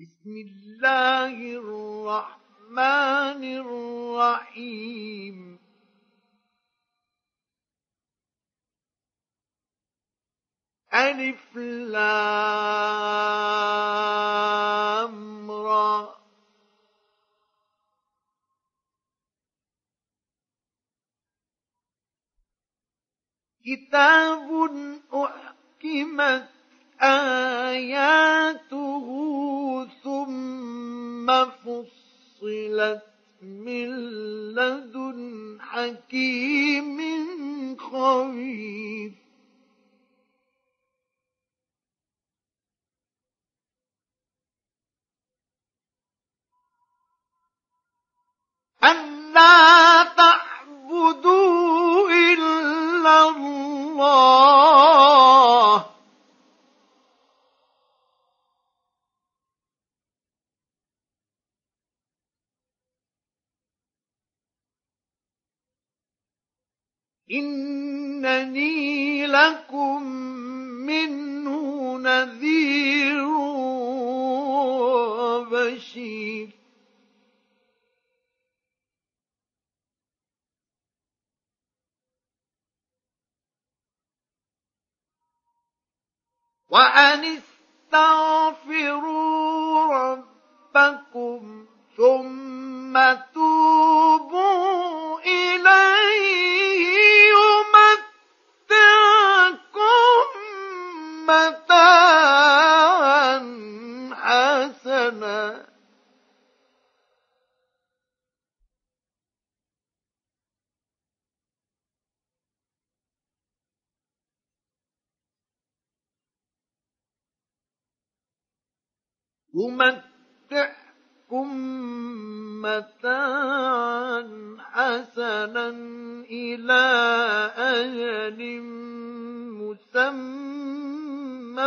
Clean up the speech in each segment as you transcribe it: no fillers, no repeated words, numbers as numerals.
بسم الله الرحمن الرحيم ألف لام را كتاب أحكمت آياته ثم فصلت من لدن حكيم خبير ألا تعبدوا إلا الله إنني لكم منه نذير وبشير وأن استغفروا ربكم ثم توبوا إليه يمتعكم متاعا حسنا إلى أجل مسمى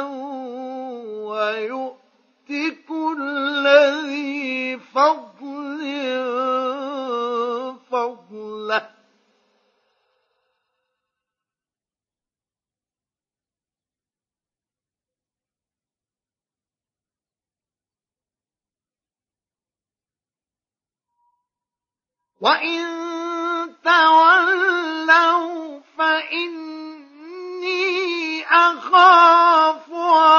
ويؤت كل ذي فضل فضله وإن تولوا فإني أخاف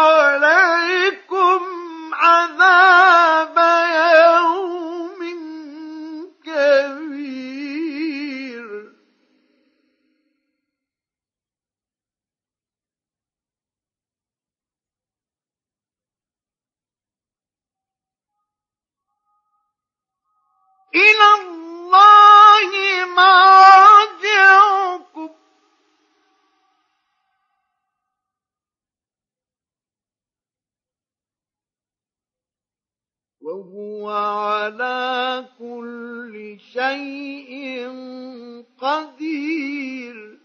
عليكم عذاب يوم كبير إلى الله مرجعكم وهو على كل شيء قدير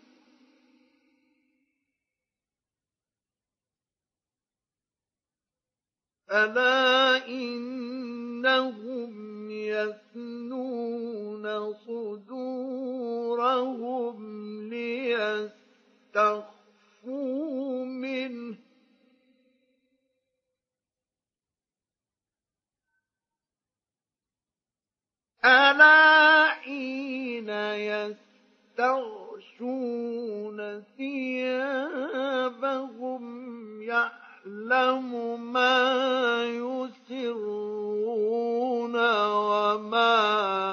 ألا إنهم يثنون صدورهم ليستخفوا منه ألا حين يستغشون ثيابهم يعلم ما يسرون وما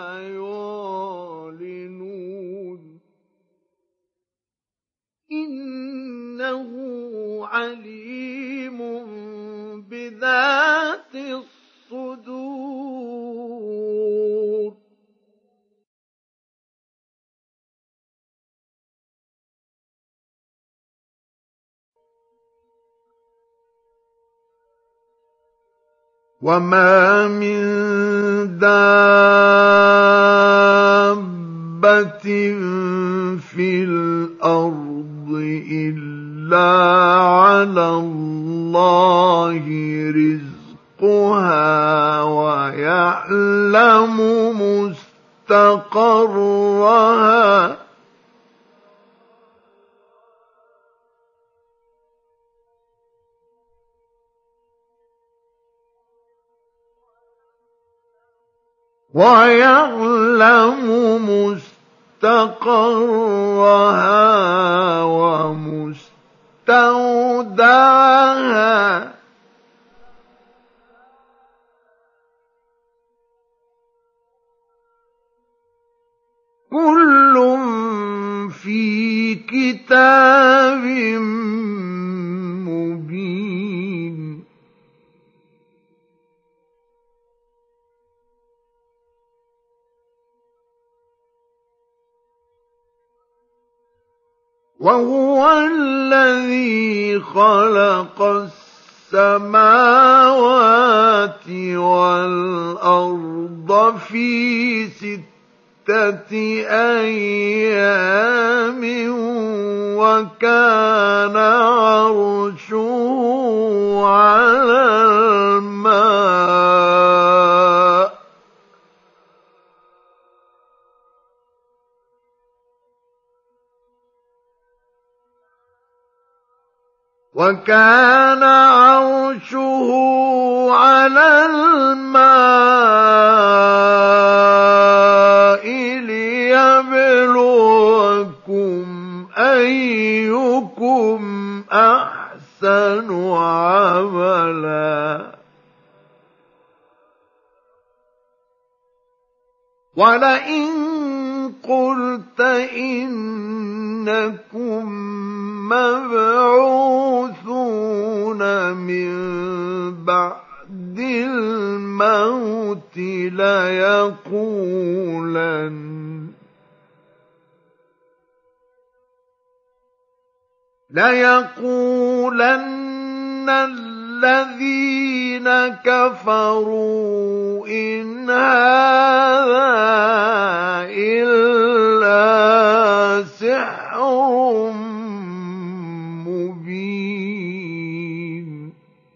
يعلنون إنه عليم بذات الصدور وما من دابة في الأرض إلا على الله رزقها ويعلم مستقرها ويعلم مستقرها ومستودعها كل في كتاب مبين وهو الذي خلق السماوات والأرض في 6 أيام وكان عرشه على الماء وكان عرشه على الماء ليبلوكم أيكم أحسن عملا ولئن قلت إنكم مبعوثون من بعد الموت ليقولن الذين كفروا إن هذا إلا سحر مبين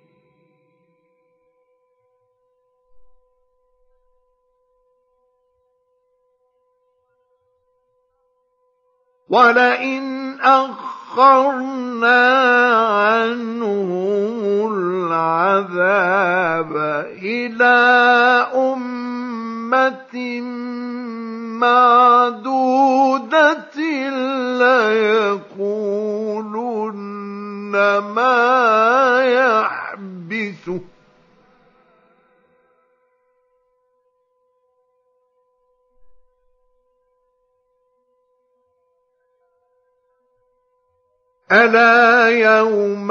ولئن أخرنا عنهم العذاب إلى أمة معدودة ليقولن ما يحبسه ألا يوم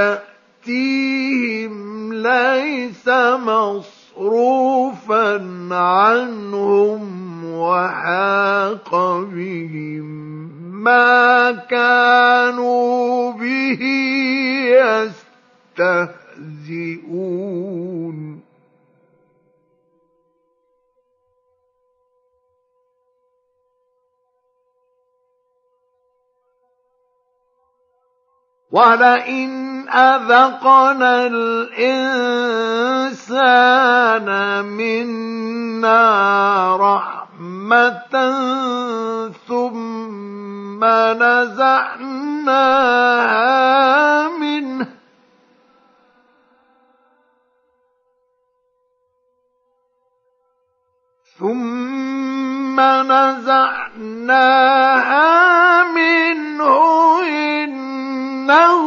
يأتيهم ليس مصروفا عنهم وحاق بهم ما كانوا به يستهزئون ولئن أذقنا الإنسان منا رحمة ثم نزعناها منه إنه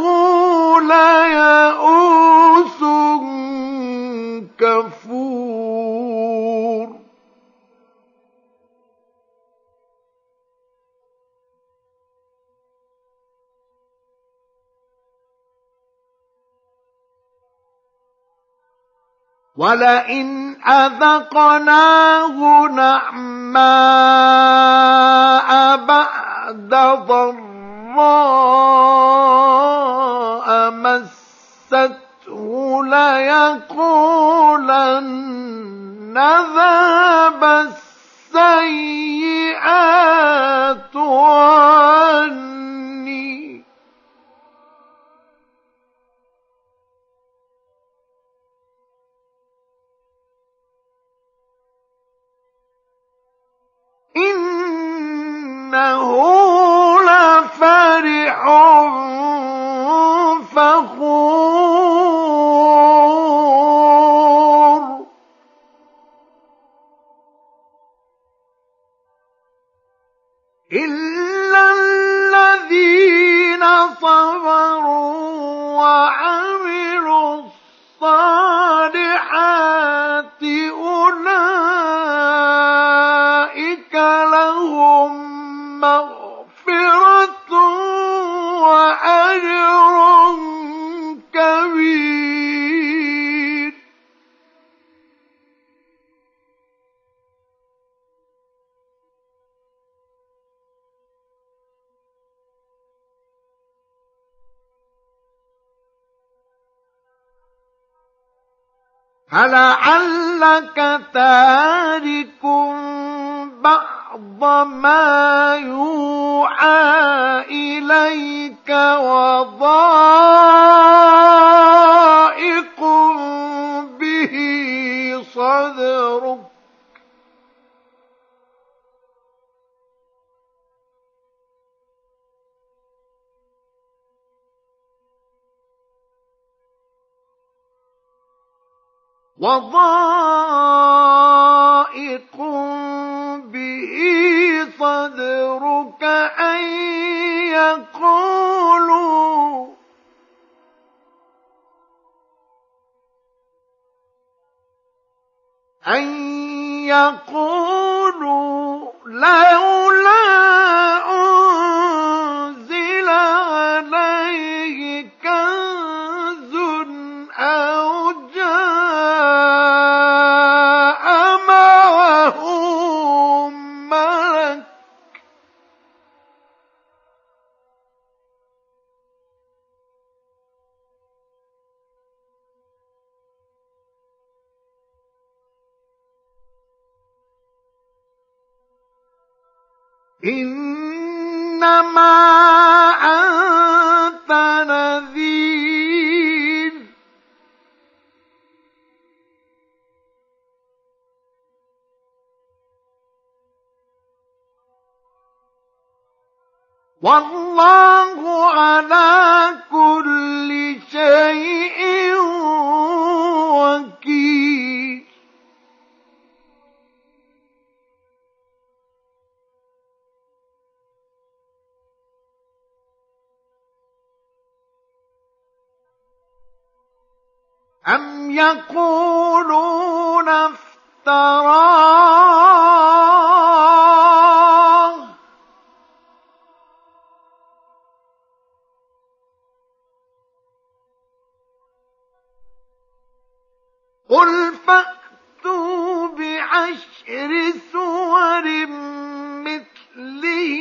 ليئوس كفور ولئن أذقناه نعماء بعد ضراء مسته ليقولن ذهب السيئات عني إنه لفرح فخور صبروا وعملوا الصالحات أولئك لهم مغفرة وأجر كبير. فلعلك تارك بعض ما يوحى إليك وضائق به صدرك أن يقولوا لولا أنزل عليه كنز أو جاء معه ملك إنما أنت نذير والله على كل شيء وكيل. أم يقولون افتراه قل فأتوا بعشر سور مثله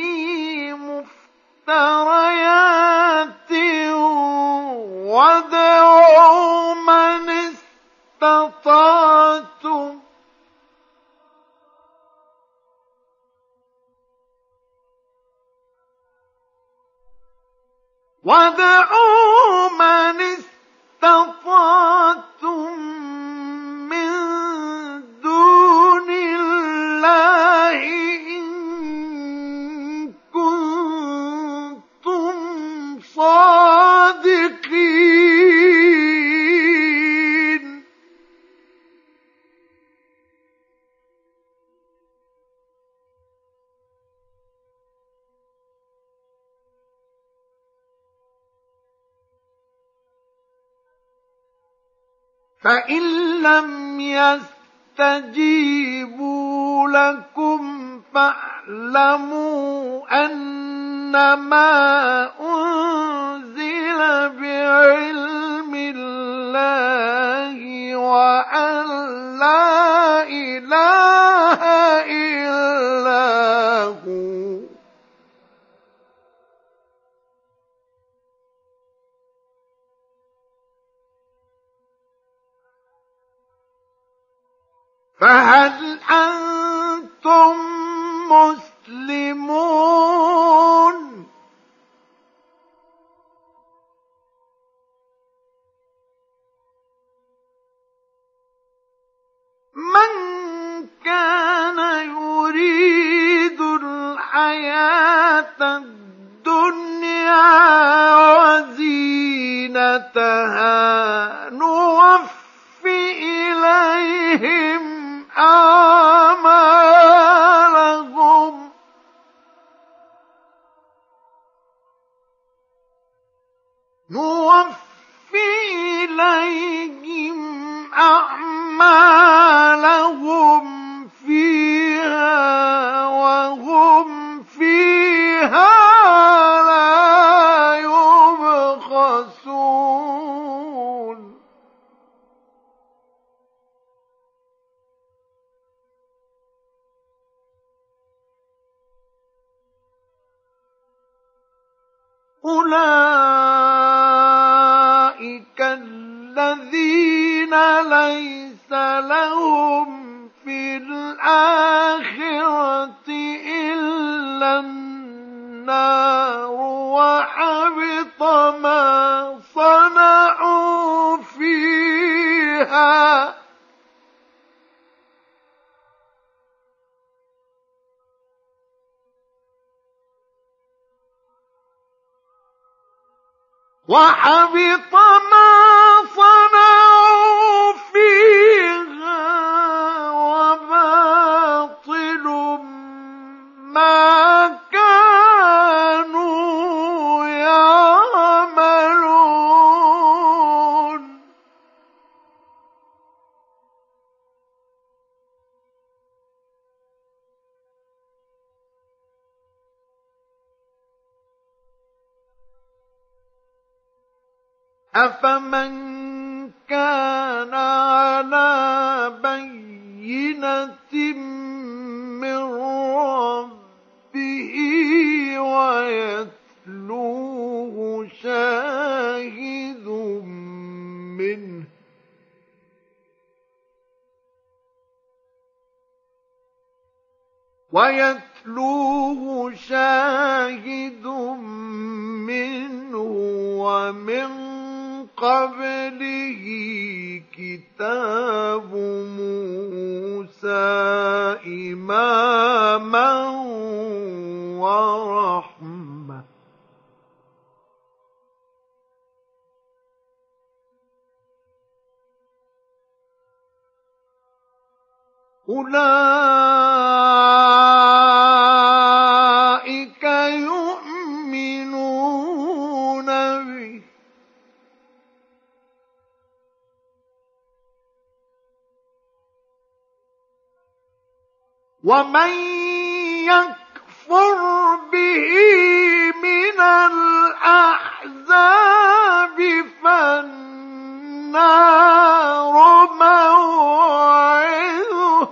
مفتريات وادعوا من استطعتم من دون الله إن كنتم صادقين. فإن لم يستجيبوا لكم فاعلموا أنما أنزل بعلم الله وأن لا إله إلا هو. فهل أنتم مسلمون؟ من كان يريد الحياة الدنيا وزينتها نوفِ إليهم أعمالهم نوفي إليهم أعمالهم فيها وهم فيها لا يبخسون أولئك الذين ليس لهم في الآخرة إلا النار وحبط ما صنعوا فيها وحبط ما صنعوا فيها وباطل ما كانوا يعملون أفمن كان على بينة من ربه ويتلوه شاهد منه ومن قبله كتاب موسى إماما ورحمة أولئك يؤمنون به ومن يكفر به من الأحزاب فالنار موعده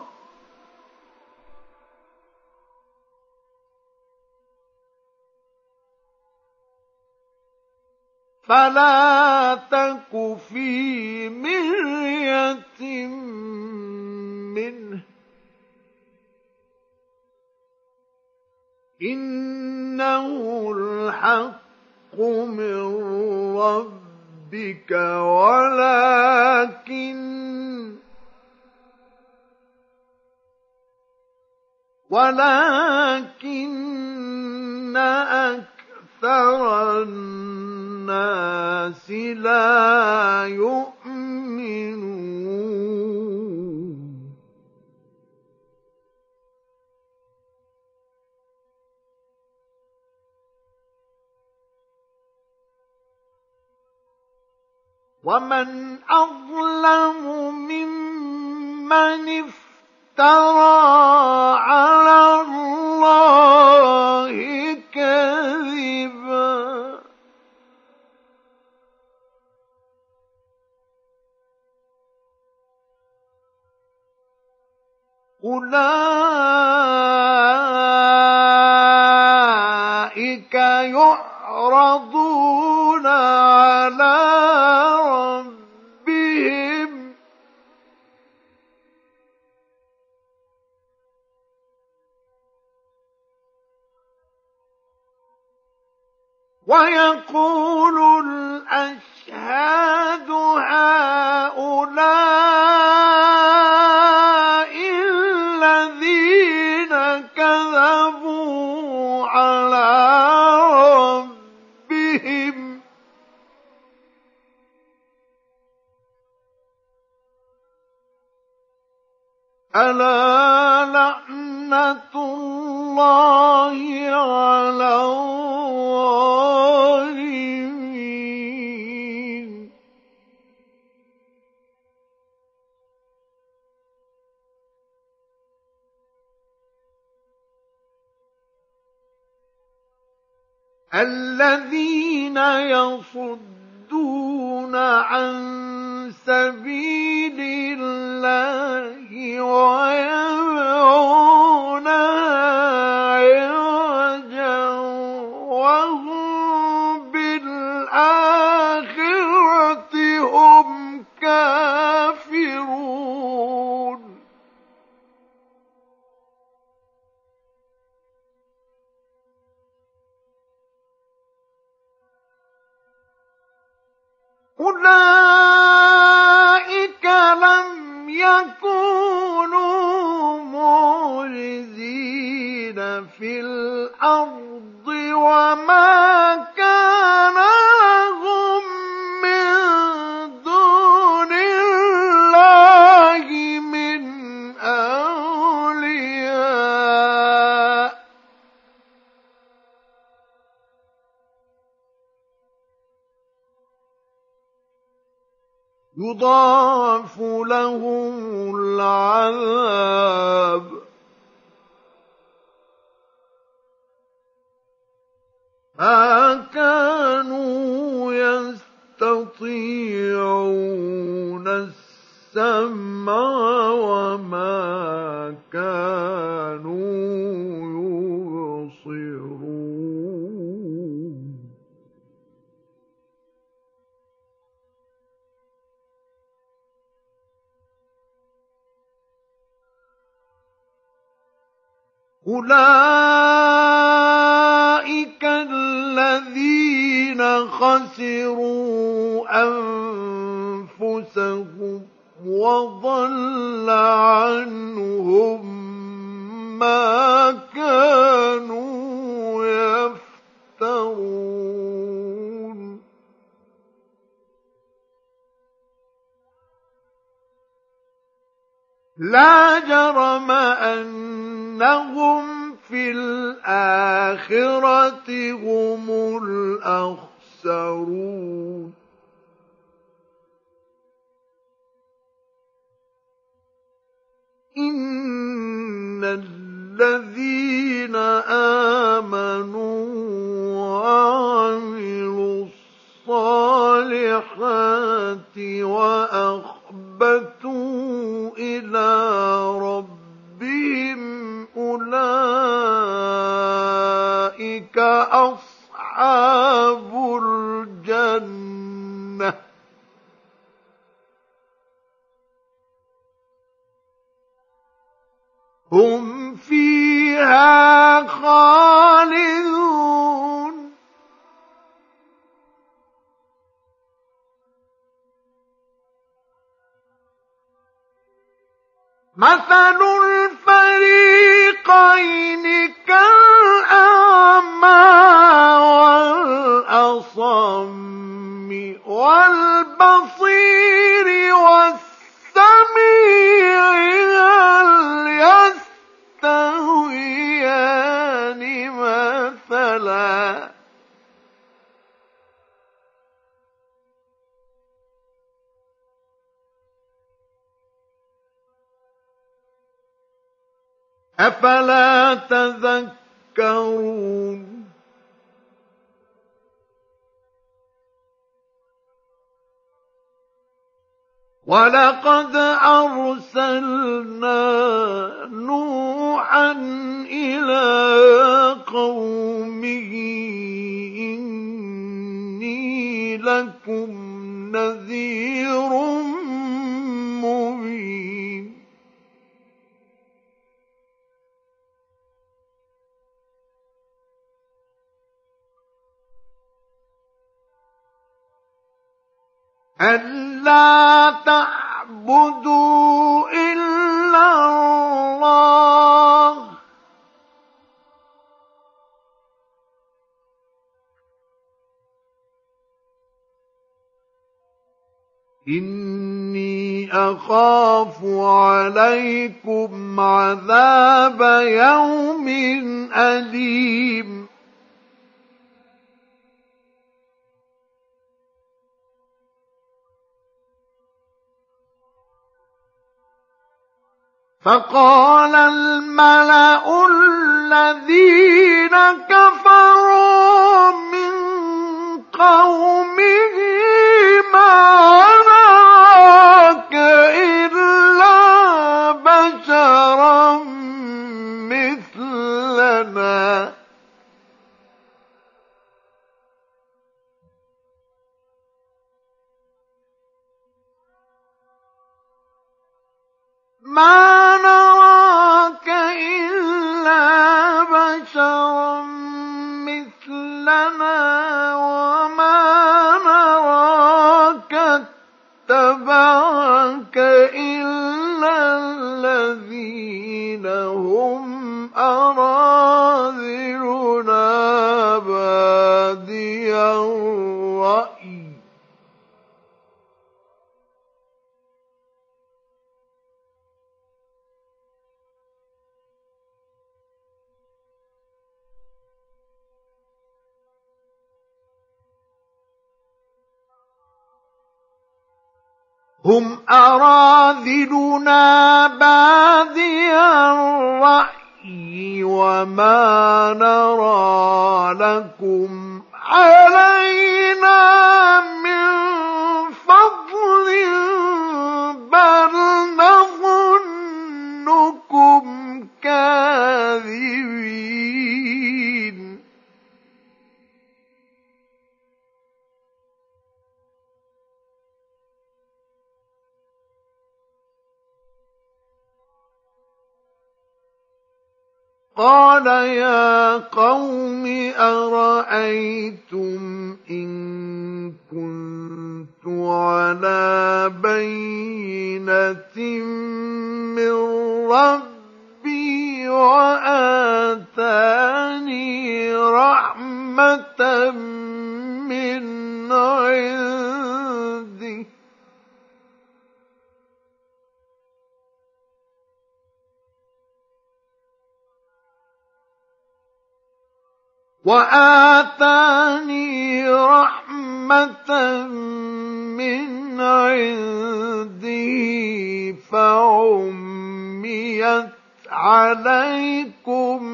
فلا تك في مرية منه إنه الحق من ربك ولكن أكثر الناس لا يؤمنون ومن أظلم ممن افترى على الله كذبا أولئك يعرضون على ربهم ويقول الأشهاد هؤلاء الذين كذبوا على ربهم ألا لعنة الله على الظالمين الذين يصدون عن سبيل الله ويبغونها عوجا وهم بالآخرة هم كافرون أولئك لم يكونوا معجزين في الأرض وما كان لهم من دون الله من أولياء يضاعف لهم العذاب ما كانوا يستطيعون السمع وما كانوا يبصرون أولئك الذين خسروا أنفسهم وضل عنهم ما كانوا يفترون لا جرم أنهم في الآخرة هم الأخسرون إن الذين آمنوا وعملوا الصالحات وأخبتوا إلى ربهم أولئك أصحاب الجنة هم فيها خالدون مثل الفريقين كالأعمى والأصم والبصير والسميع هل يستويان مثلا أفلا تذكرون ولقد أرسلنا نوحا إلى قومه إني لكم نذير مبين ألا تعبدوا إلا الله إني أخاف عليكم عذاب يوم أليم فقال الملأ الذين كفروا قومه ما نراك إلا بشرا مثلنا وما نراك اتبعك إلا الذين هم أراذلنا بادي الرأي هم أراذلنا بادي الرأي وما نرى لكم علينا من فضل بل نظنكم كاذبين قال يا قوم أرأيتم إن كنت على بينة من ربي وآتاني رحمة من عنده فعميت عليكم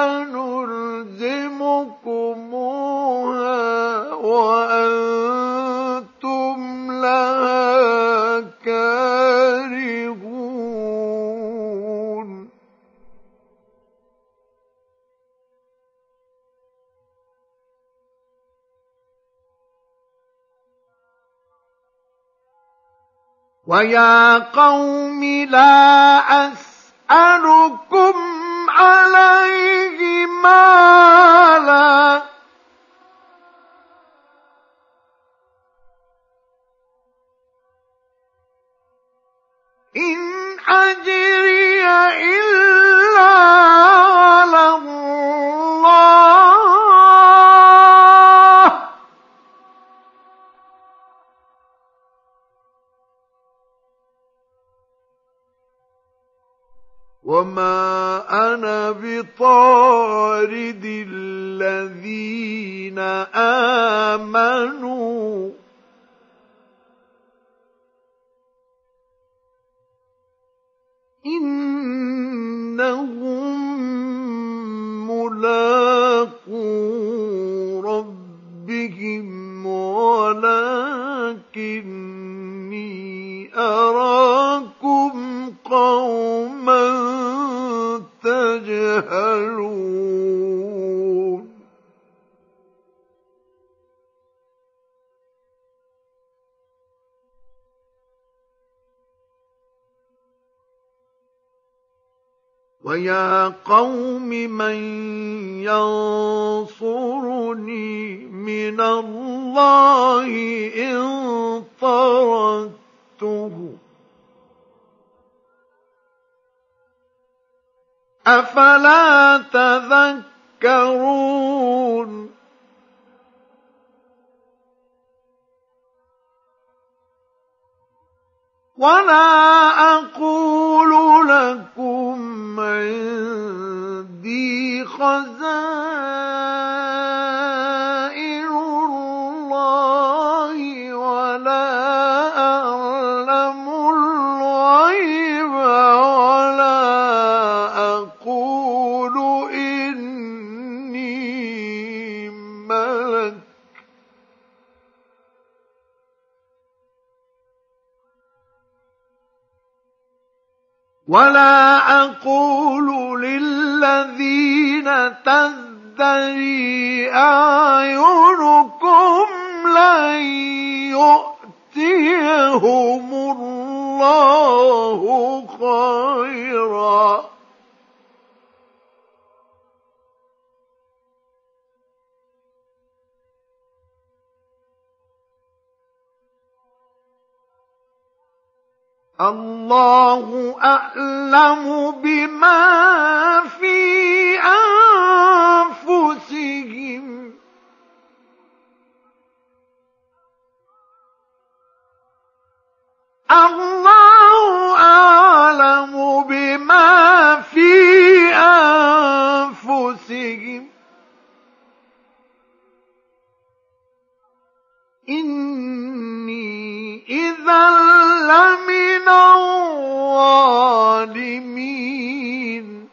أنلزمكموها وأنتم لها كارهون ويا قوم لا أسألكم عليه مالا إن أجري إلا على الله وما أنا بطارد الذين آمنوا إنهم ملاقو ربهم ولكني أراكم قوما تجهلون ويا قوم من ينصرني من الله إن طردته أفلا تذكرون ولا أقول لكم عندي خزائن الله ولا أعلم الغيب ولا أقول إني ملك ولا أقول للذين تزدري أعينكم لن يؤتيهم الله خيرا الله أعلم بما في أنفسهم الله أعلم بما في أنفسهم إني إذا لمن الظالمين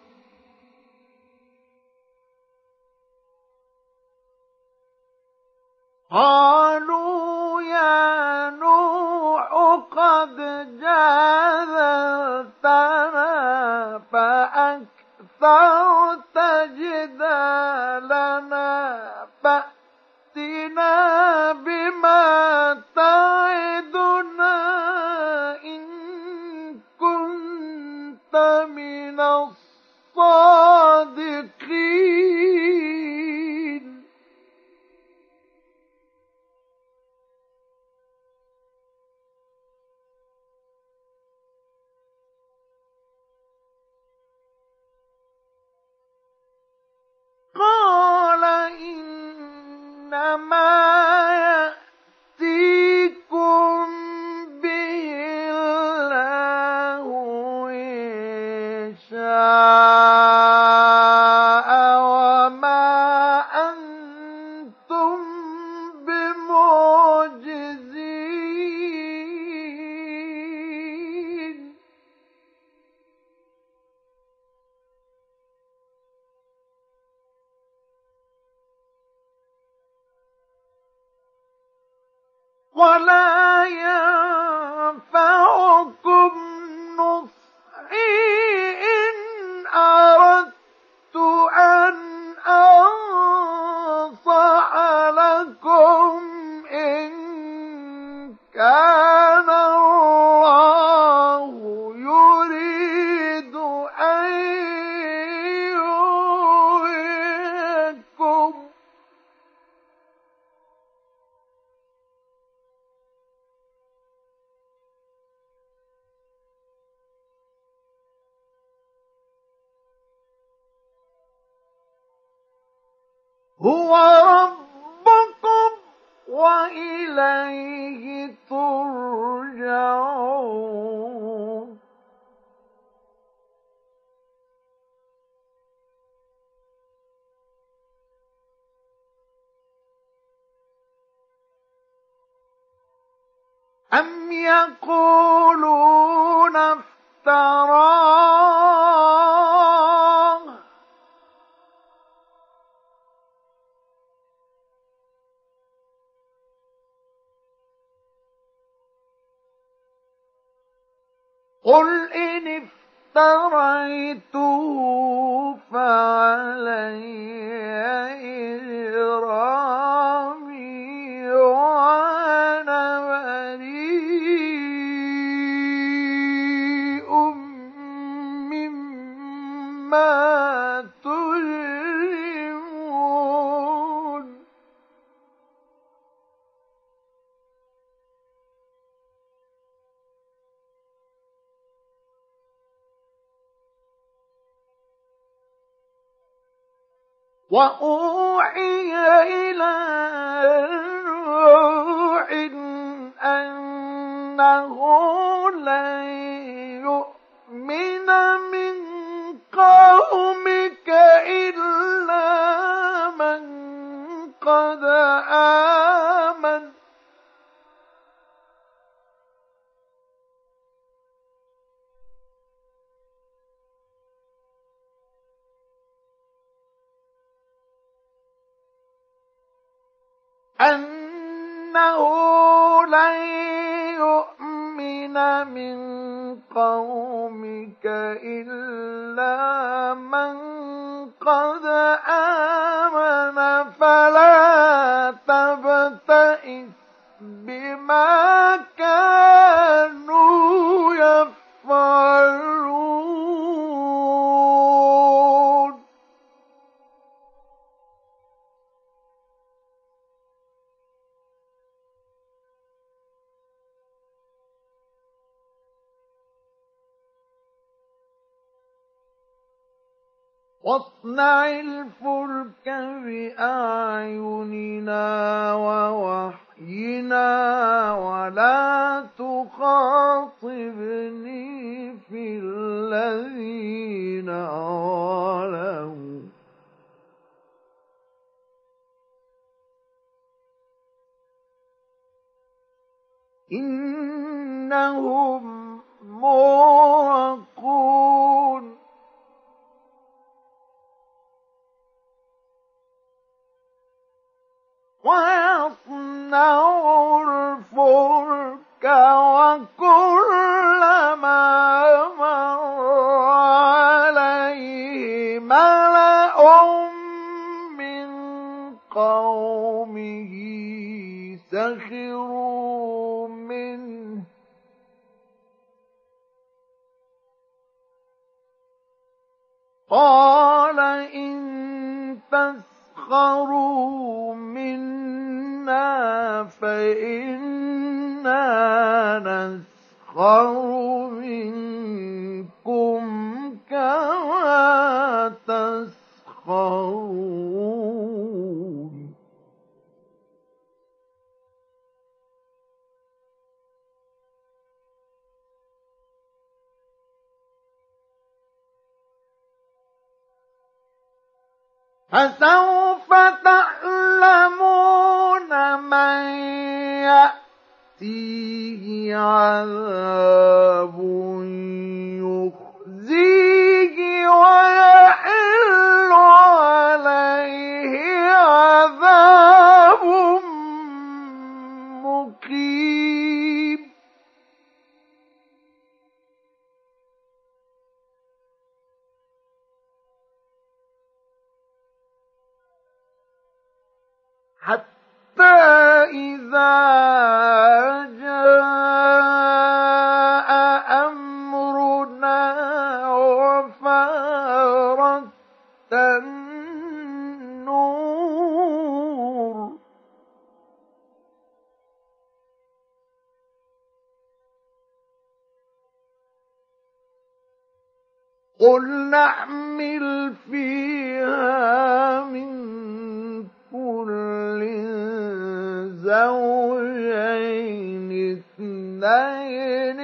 قالوا يا نوح قد جادلتنا فأكثرت جدالنا فأتنا بما تعدنا إن كنت من الصادقين قال إنما يأتيكم به الله إن شاء وما أنتم بمعجزين ولا ينفعكم نصحي إن أردت أن أنصح لكم إن كان الله يريد أن يغويكم هو ربكم وإليه ترجعون أم يقولون افتراه قل إن افتريته فعلي إجرامي وأنا بريء مما تجرمون وأوحي إلى نوح أنه لن يؤمن من قومك إلا من قد آمن أنه لن يؤمن من قومك إلا من قد آمن فلا تبتئس بما كانوا يفعلون واصنع الفلك بأعيننا ووحينا ولا تخاطبني في الذين ظلموا إنهم مغرقون ويصنع الفلك وكلما مر عليه ملأ من قومه سخروا منه قال إن تسخروا منا فإنا نسخر منكم كما تسخرون فسوف تعلمون من يأتيه عذاب يخزيه ويحل عليه عذاب مقيم حتى إذا جاء أمرنا وفارت النور قل نحمل فيها من كل زوجين اثنين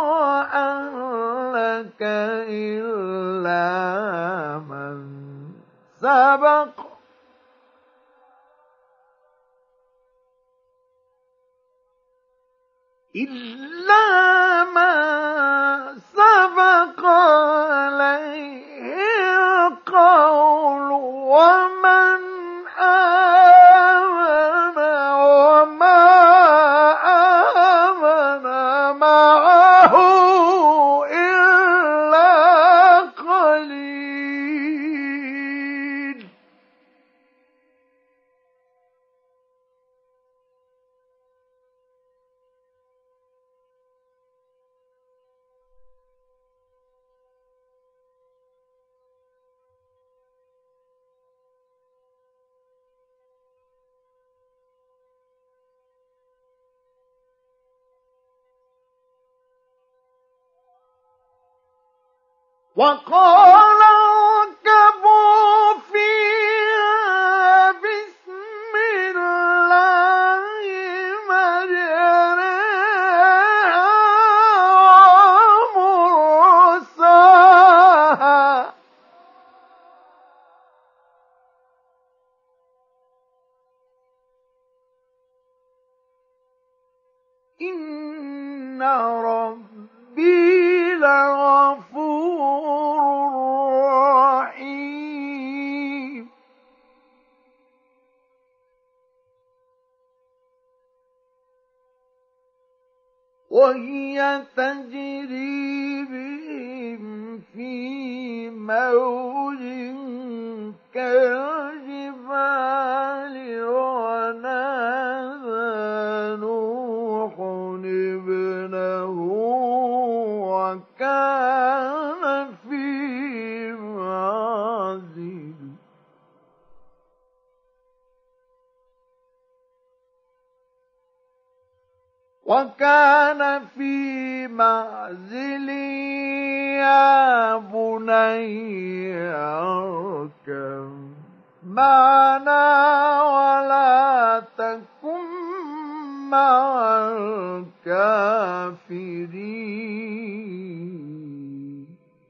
وأهلك إلا من سبق عليه القول ومن آمن وما آمن معه إلا قليل وقال اركبوا فيها بسم الله مجريها ومرساها إن ربي لغفور رحيم وهي تجري بهم في موج كالجبال ونادى نوح ابنه وكان في معزل يا بني اركب معنا ولا تكن مع الكافرين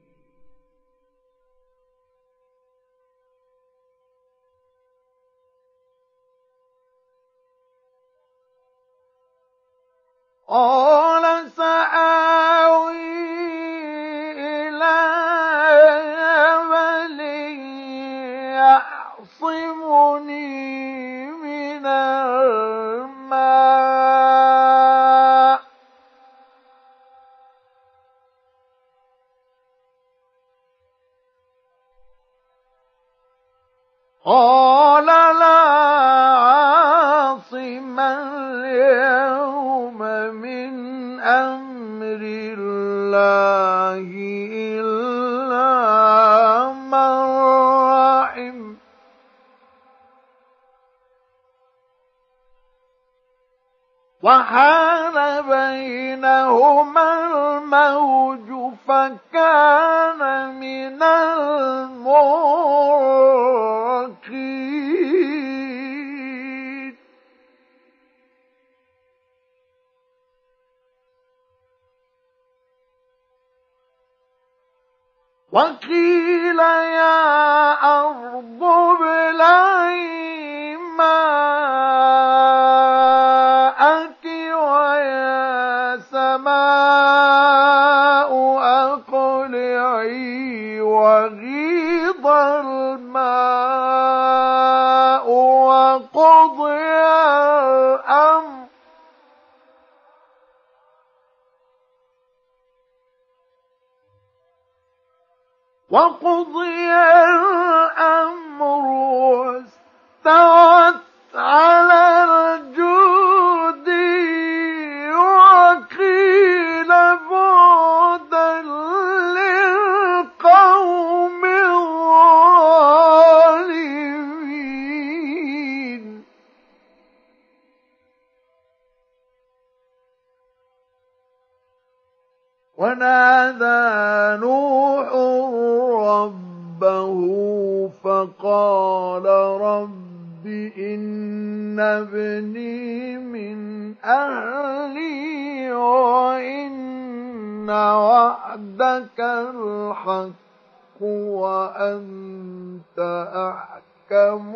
قال سآوي إلى جبل يعصمني من الماء قال لا عاصم اليوم من أمر الله إلا من رحم وحال بينهما الموج فكان من المغرقين وقيل يا أرض ابلعي ماءك ويا سماء أقلعي وغيض الماء وقضي الأمر واستوت على الجود وقيل بعدا للقوم الظالمين ونادى نوح ربه فقال رب إن ابني من أهلي وإن وعدك الحق وأنت أحكم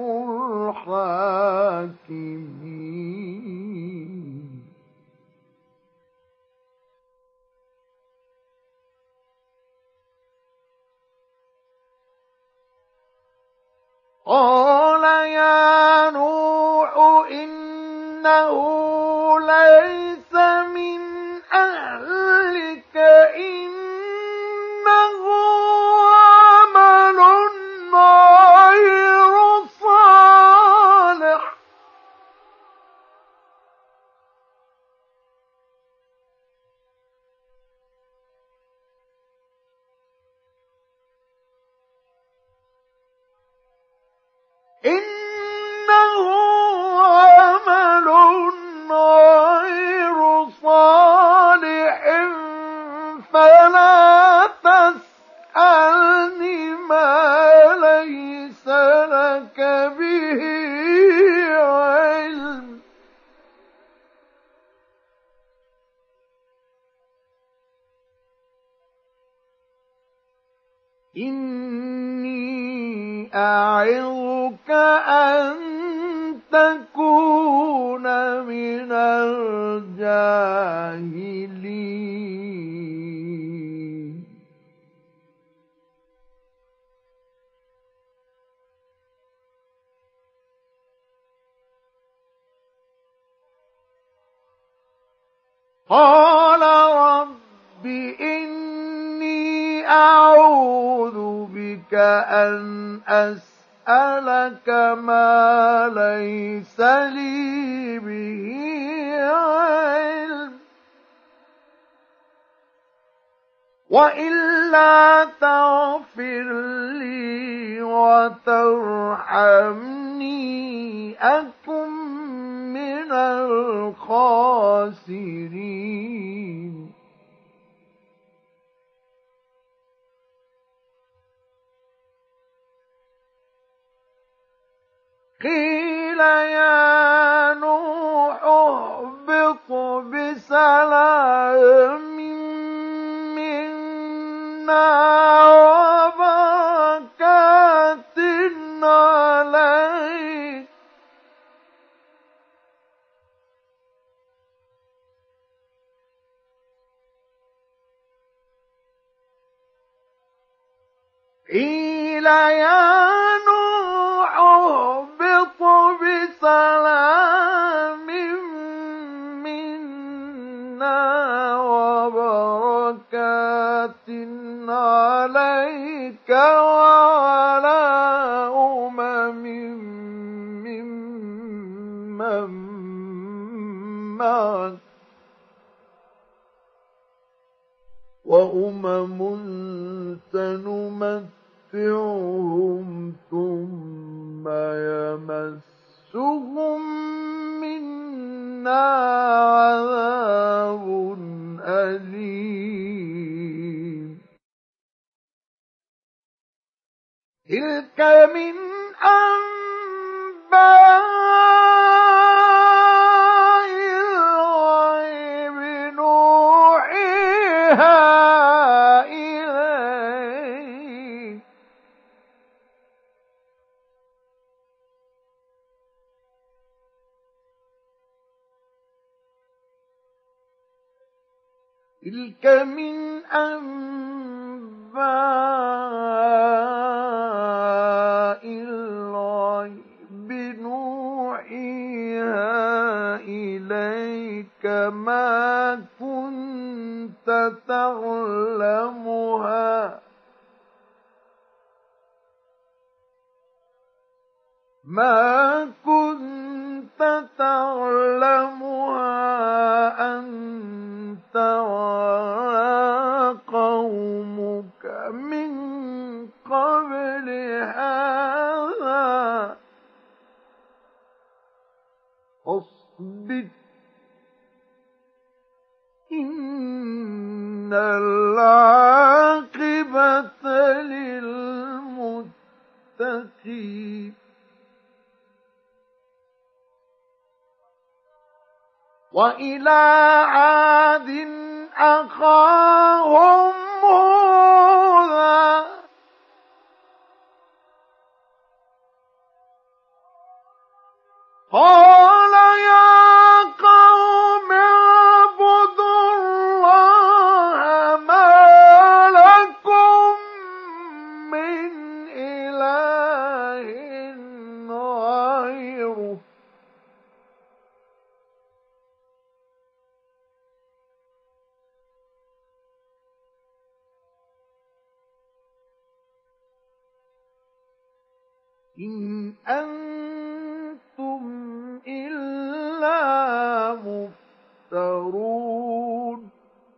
الحاكمين قال يا نوح إنه ليس من أهلك إنه عمل غير صالح إنه عمل غير صالح فلا تسألني ما ليس لك به علم إني أعظك أن تكون من الجاهلين قال أن أسألك ما ليس لي به علم، وإلا تغفر لي وترحمني أكن من الخاسرين. قيل يا نوح اهبط بسلام منا وبركات عليك، قيل يا نوح اهبط بسلام منا وبركات عليك وعلى ممن معك سنمتعهم ثم يمسهم منا عذاب أليم. تلك من أنباء الغيب نوحيها إليك، تلك من أنباء الغيب نوحيها إليك ما كنت تعلمها أنت ولا قومك من قبل هذا فاصبر إن العاقبة للمتقين. وإلى عاد أخاهم هودا قال يا قوم اعبدوا الله ما لكم من إله غيره إن أنتم إلا مفترون.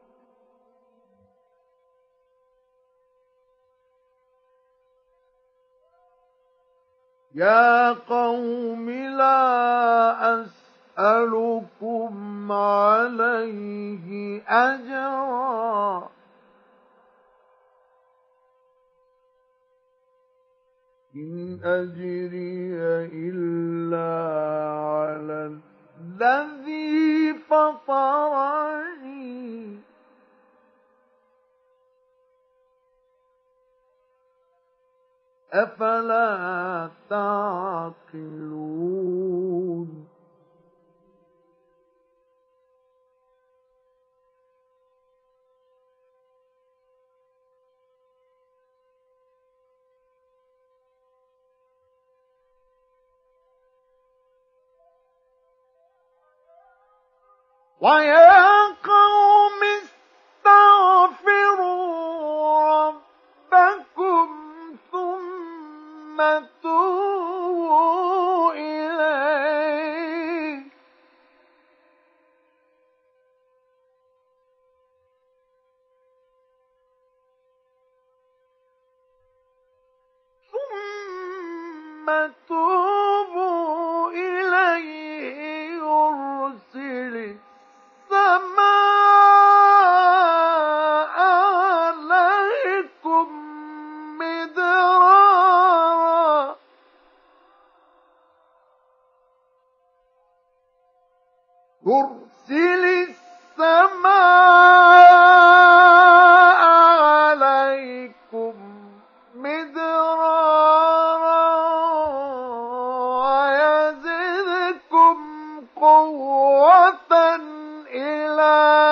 يا قوم لا أسألكم عليه أجرا إن أجري إلا على الذي فطرني أفلا تعقلون. ويا قوم استغفروا ربكم ثم توبوا إليه يرسل السماء عليكم مدرارا يرسل السماء عليكم مدرارا ويزدكم قوة إلى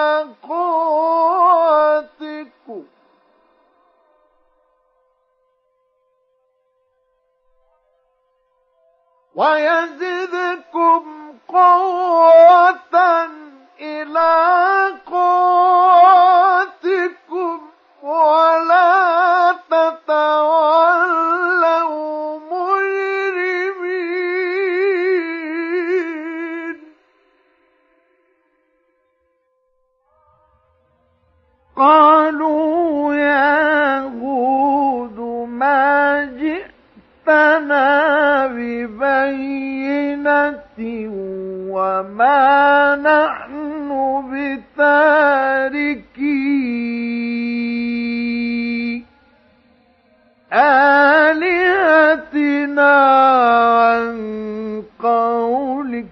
قوتكم ولا تتولوا مجرمين قالوا يا هود ما جئتنا ببينة وما نحن بتاركي آلهتنا عن قولك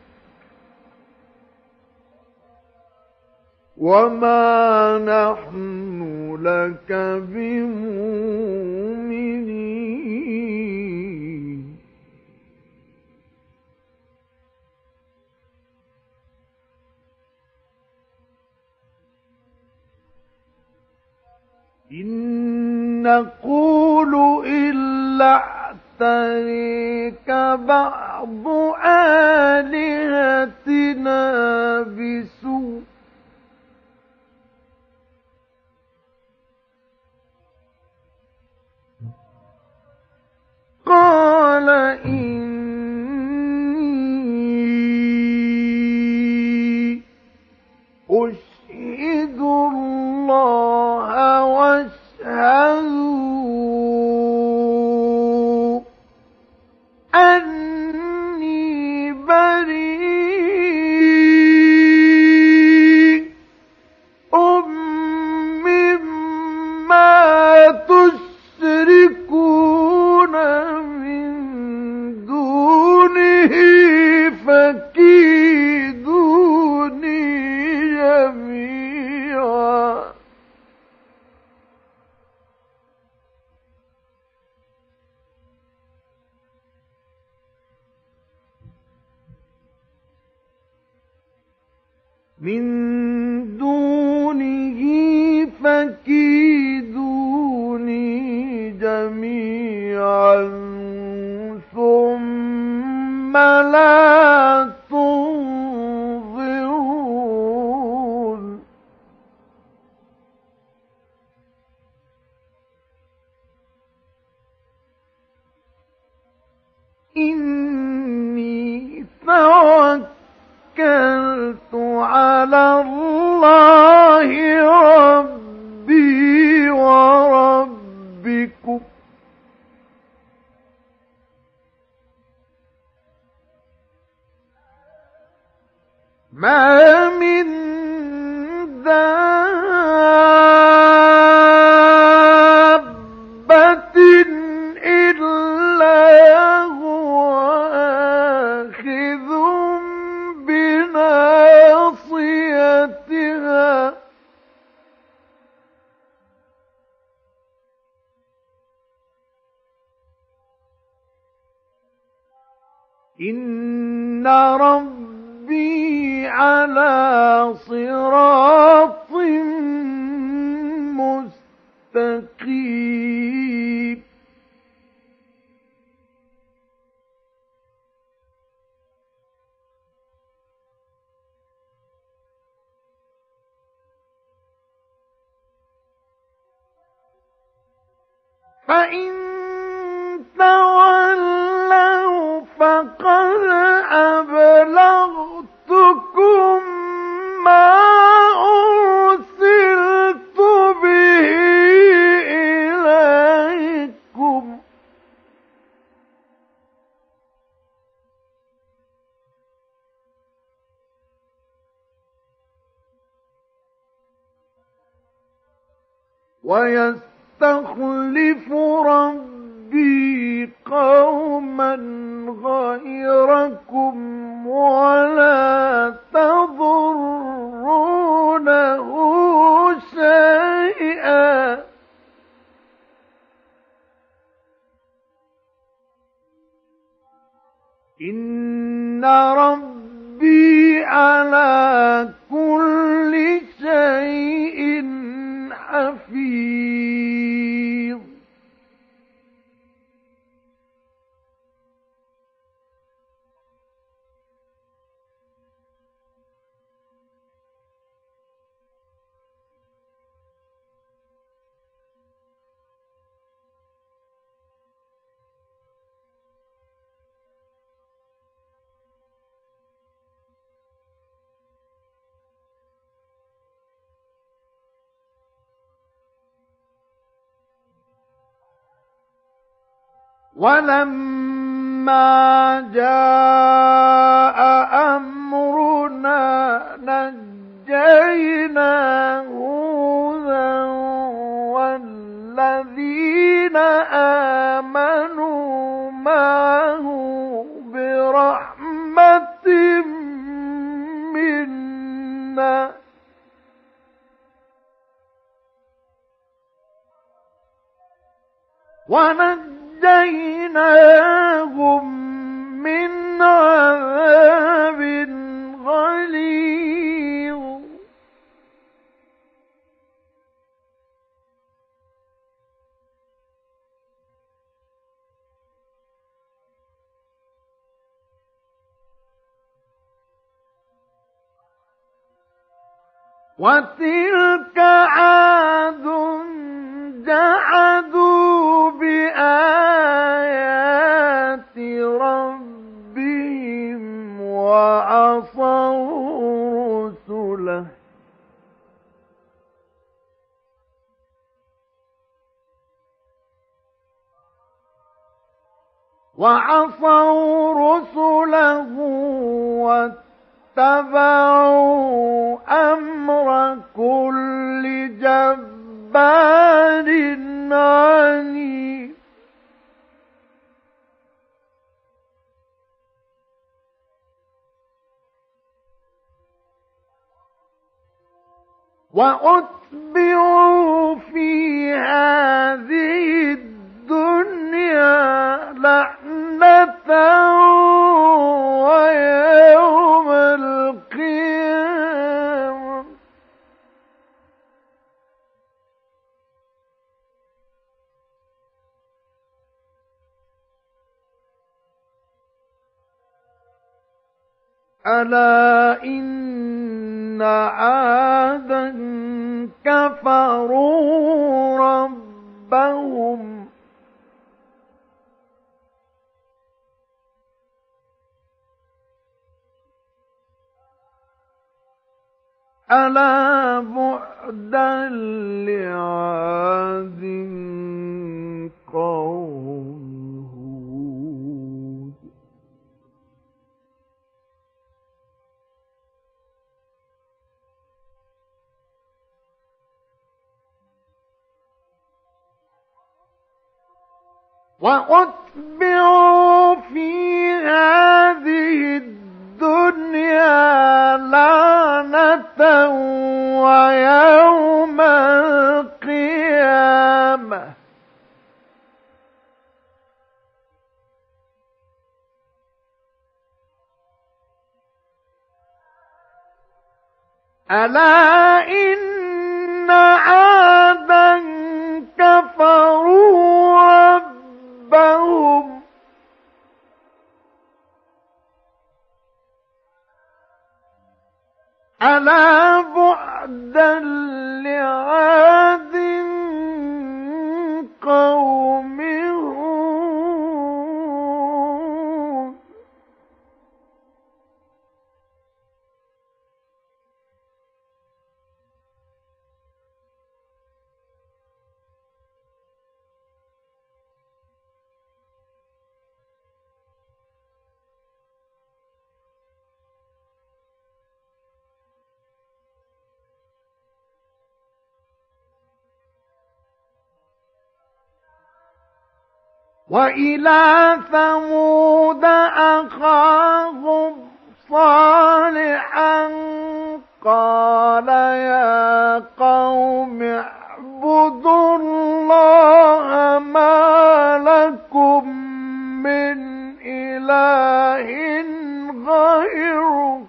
وما نحن لك بمؤمنين إن نقول إلا اعتريك بعض آلهتنا بسوء قال إني أشهد الله واشهدوا أني بريء مما تشركون من دونه فكيدوني جميعا من دونه فكيدوني جميعا ثم لا تنظرون إني توكلت على الله ربي وربكم ما من دابة إلا هو آخذ بناصيتها إن ربي على صراط مستقيم فإن تولوا فقد أبلغتكم ما أرسلت به إليكم ويستخلف ربي قوما غيركم ولا تضرونه شيئا إن ربي على كل شيء حفيظ. ولما جاء أمرنا نجينا هودا والذين آمنوا معه برحمة منا ونجيناهم من عذاب غليظ. وتلك عاد جحدوا بآيات ربهم وعصوا رسله واتبعوا أمر كل جبار عنيد. وأتبعوا في هذه الدنيا لعنة ويوم القيامة ألا إن عادا كفروا ربهم ألا بعدا لعاد قوم هود. وأتبعوا في هذه الدنيا لعنة ويوم القيامة ألا إن عادا كفروا ربهم ألا بعدا لعاد قوم هود. وإلى ثمود أخاهم صالحا قال يا قوم اعبدوا الله ما لكم من إله غيره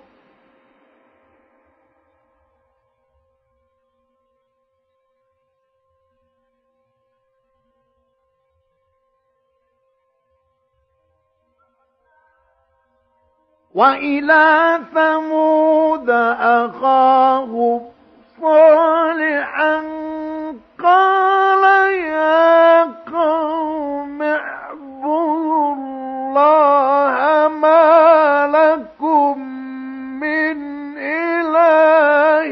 وإلى ثمود أخاهم صالحا قال يا قوم اعبدوا الله ما لكم من إله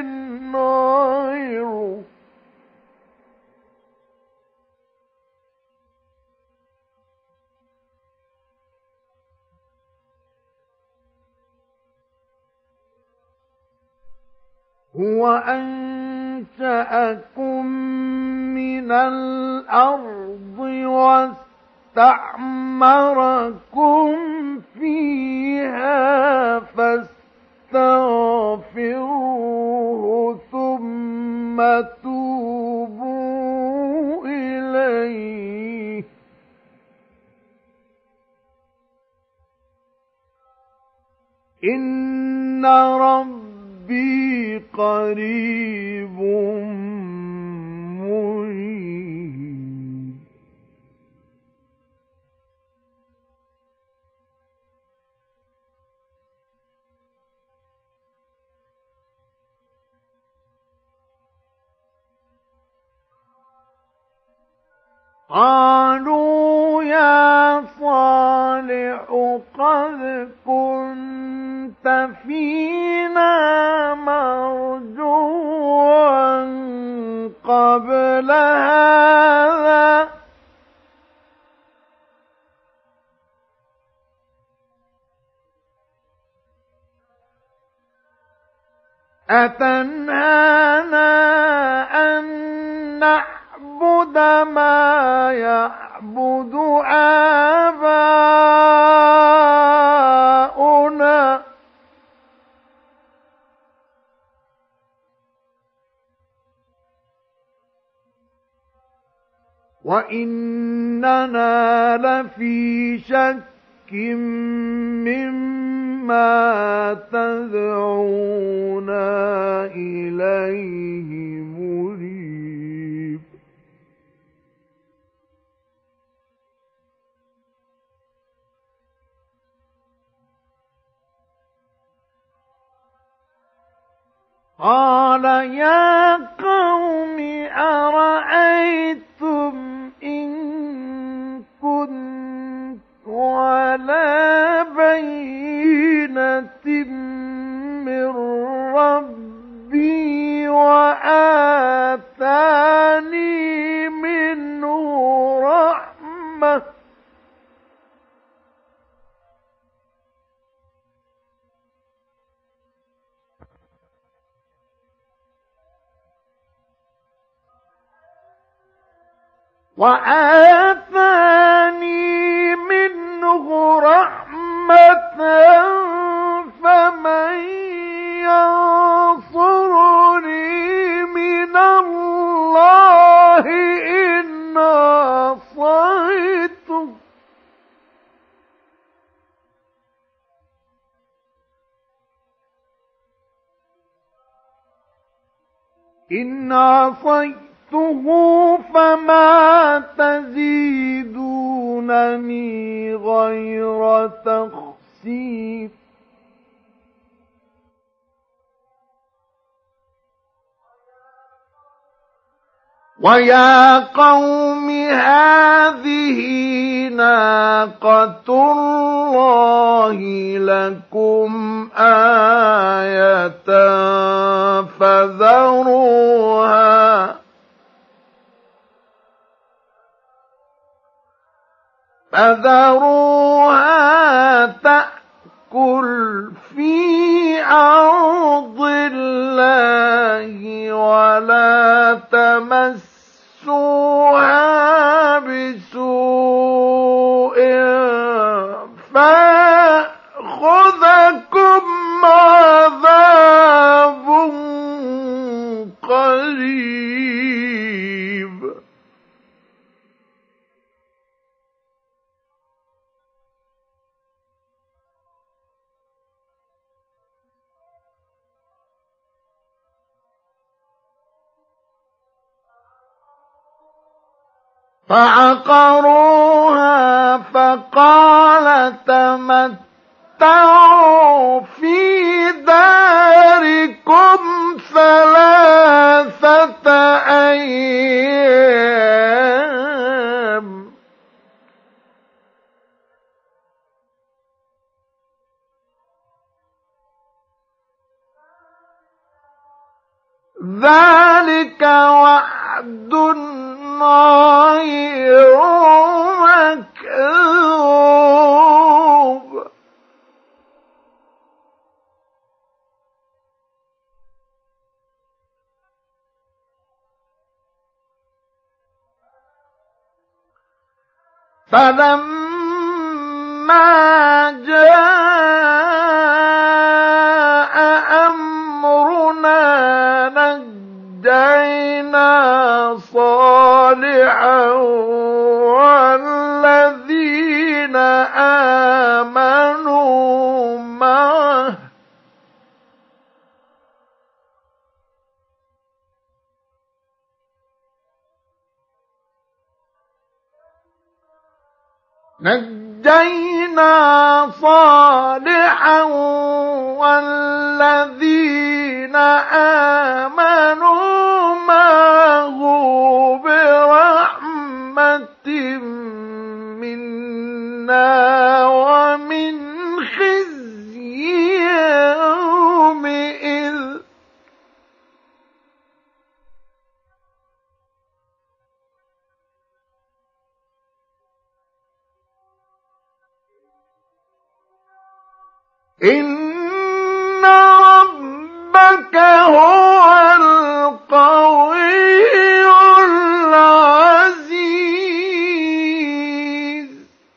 غيره هو أنشأكم من الأرض واستعمركم فيها فاستغفروه ثم توبوا إليه إن ربي قريب مجيب قالوا يا صالح قد كنت فينا مرجوا قبل هذا أتنهانا أن نعبد ما يعبد آباؤنا وإننا لفي شك مما تدعونا إليه مريب قال يا قوم أرأيتم إن كنت على بينة من ربي وآتاني منه رحمة فمن ينصرني من الله إن عصيته فما تزيدونني غير تخسير ويا قوم هذه ناقة الله لكم آية فذروها تأكل في أرض الله ولا تمسوها بسوء فعقروها فقال تمتعوا في داركم 3 أيام ذلك وعد غير مكذوب فلما جاء أمرنا نجينا صالحا والذين آمنوا معه والذين آمنوا معه برحمة منا ومن خزي يومئذ إن ربك هو القوي العزيز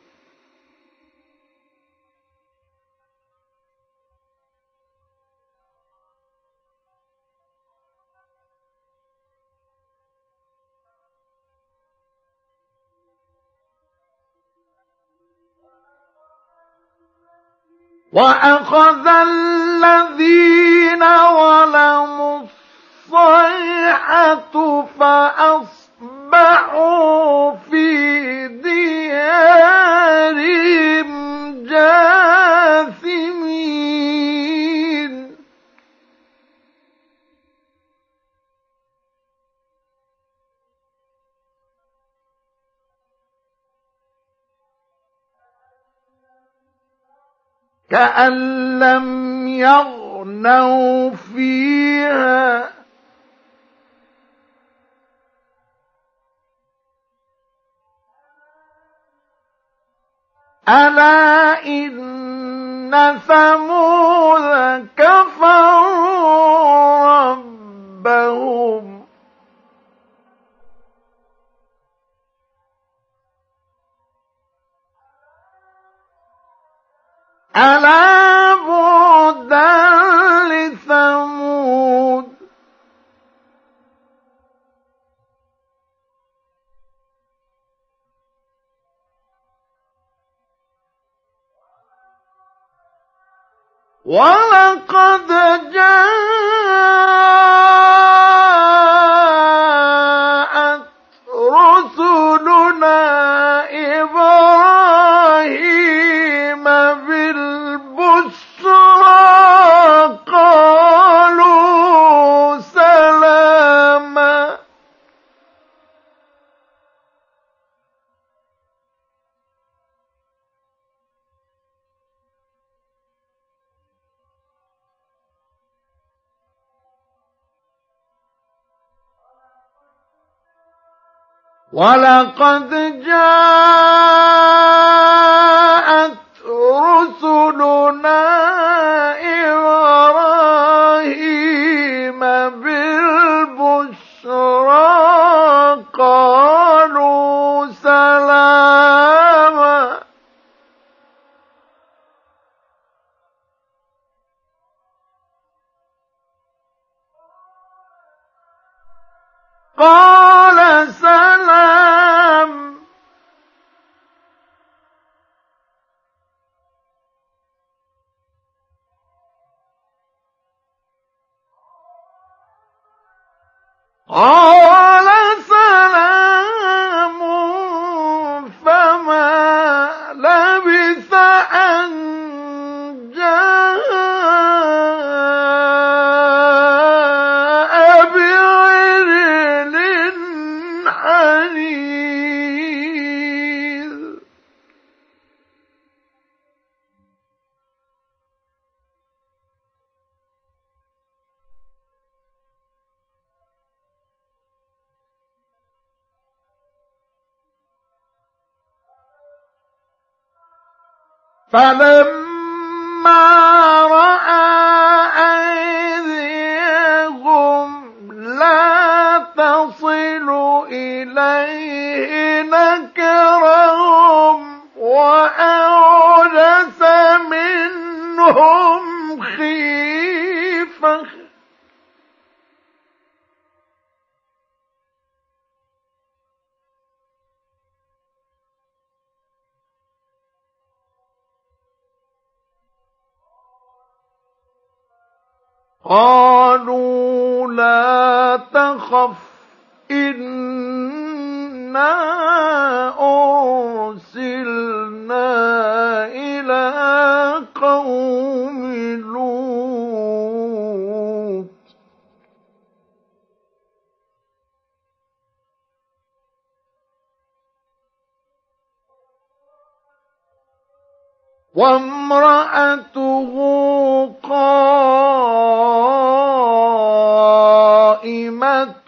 وأخذ الذين ظلموا الصيحة فأصبحوا في ديارهم جاثمين كأن لم يغنوا فيها ألا إن ثمود كفروا ربهم ألا بعدا لثمود ولقد جاءت رسلنا إبراهيم بالبشرى قالوا سلاما ولقد جاءت رسلنا إبراهيم بالبشرى قالوا سلاما قال سلام قال سلام مريض فلما رأى أيديهم لا تصل إليه نكرهم وأوجس منهم خيفة قالوا لا تخف إنا أرسلنا إلى قوم لوط وامرأته قائمة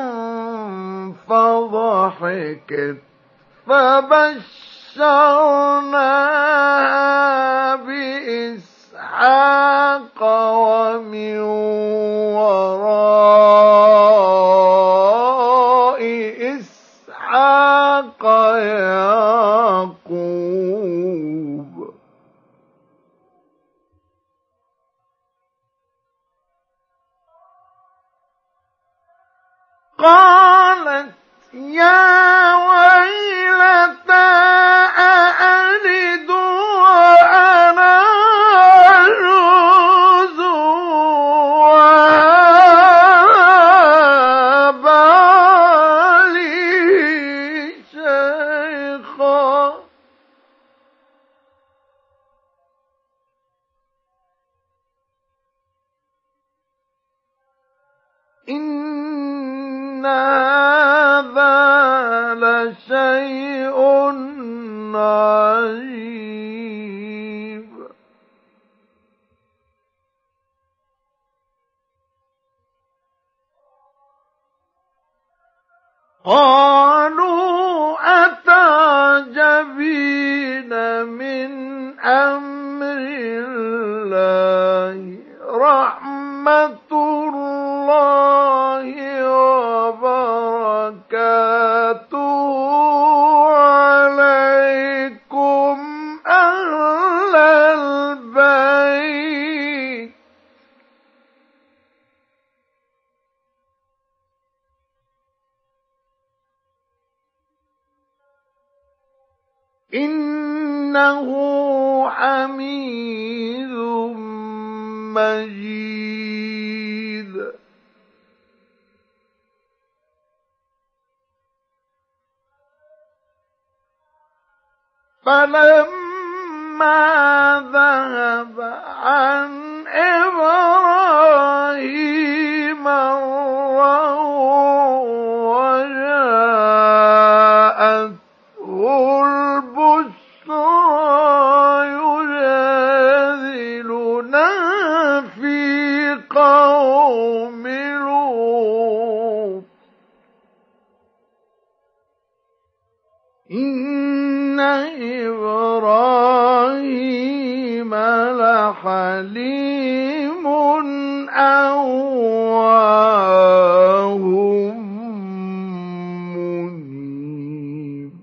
فضحكت فبشرناها بإسحاق ومن وراء إسحاق يعقوب قالت يا ويلتى أألد وأنا عجوز وهذا بعلي شيخا إن هذا لشيء عجيب قالوا أتعجبين من أمر الله رحمة الله وبركاته عليكم أهل البيت إنه حميد مجيد فلما ذهب عن إبراهيم الروع وجاءته البشرى يجادلنا في قوم لوط إن إبراهيم لحليم أواه منيب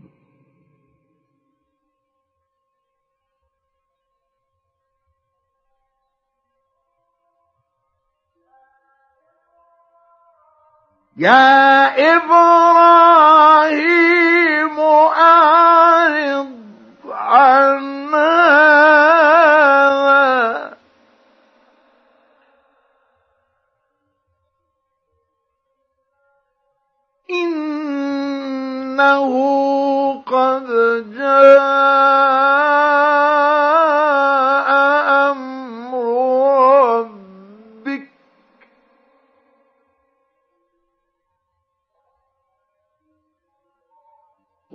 يا إبراهيم أعرض عن هذا إنه قد جاء أمر ربك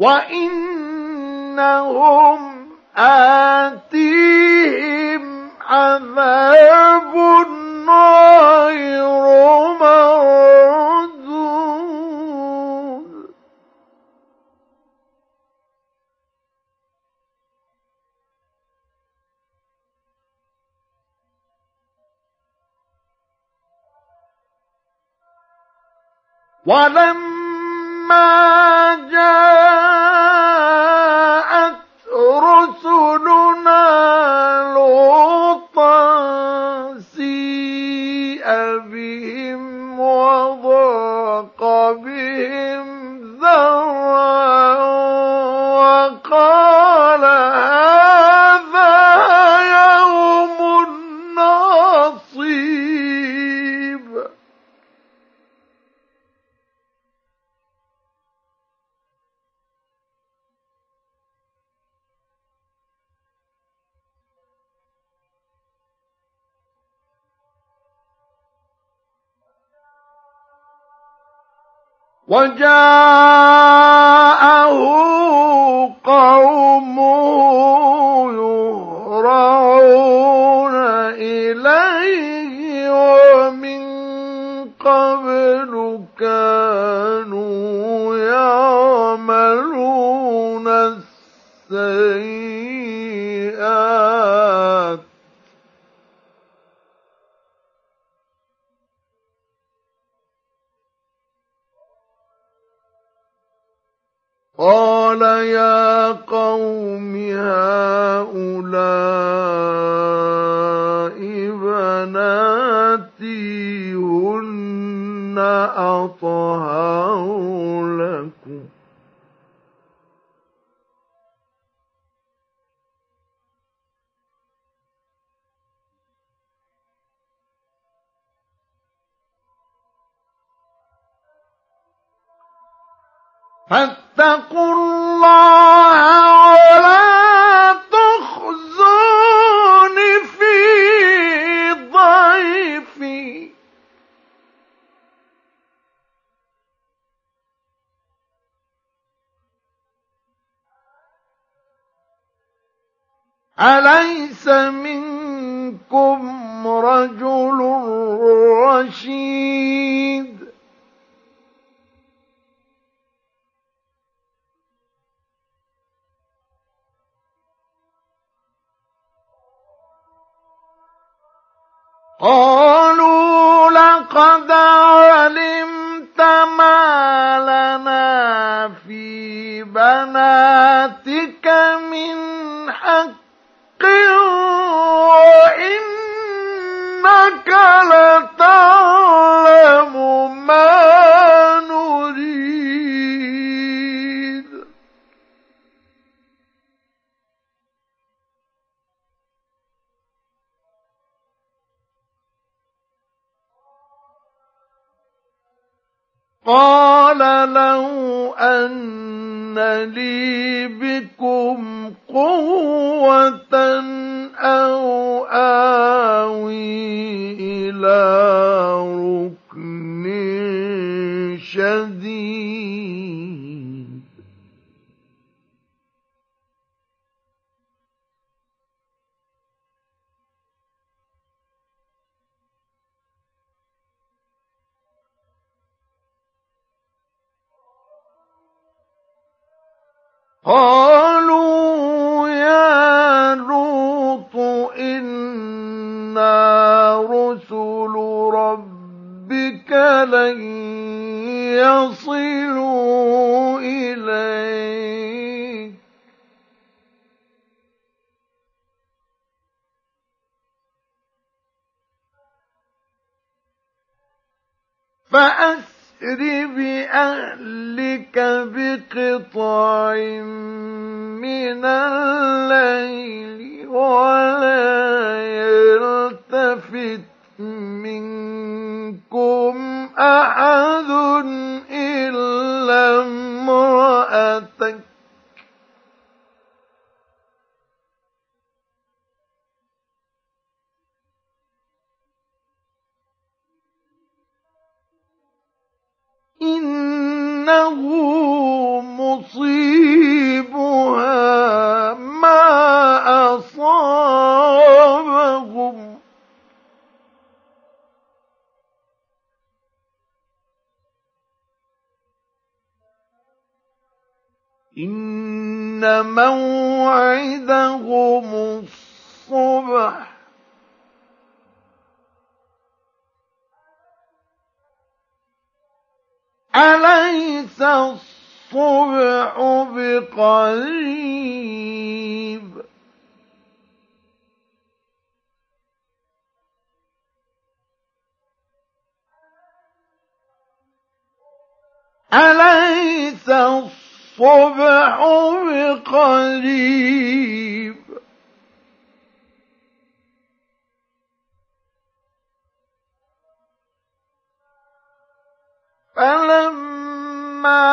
وإنهم آتيهم عذاب غير مردود ولما جاءت رسلنا لوطا سيء بهم وضاق بهم ذرعا وقال هذا يوم عصيب وجاءه قومه يهرعون إليه ومن قبل كانوا يعملون السيئات قال يا قوم هؤلاء بناتي هن أطهر لكم فاتقوا الله ولا تخزون في ضيفي أليس منكم رجل رشيد قالوا لقد علمت ما لنا في بناتك من حق وإنك لتعلم ما نريد قال لو أن لي بكم قوة أو آوي إلى ركن شديد قالوا يا لوط إنا رسل ربك لن يصلوا إليك فأسر بأهلك بقطع من الليل ولا يلتفت منكم أحد إلا امرأتك إنه يصيبها ما أصابهم إن موعدهم الصبح أليس الصبح بقريب أليس الصبح بقريب فلما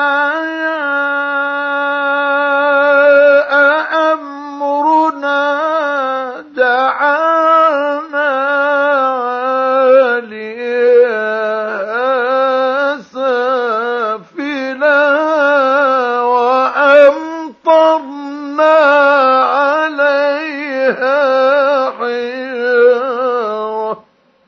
جاء أمرنا جعلنا عاليها سافلها وأمطرنا عليها حجارة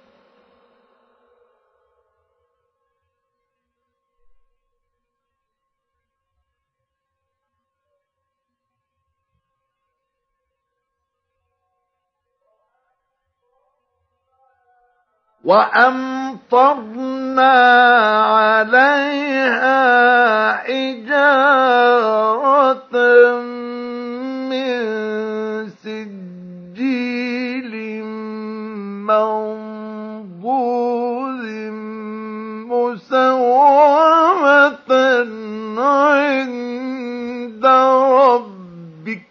وأمطرنا عليها حجارة من سجيل منضود مسومة عند ربك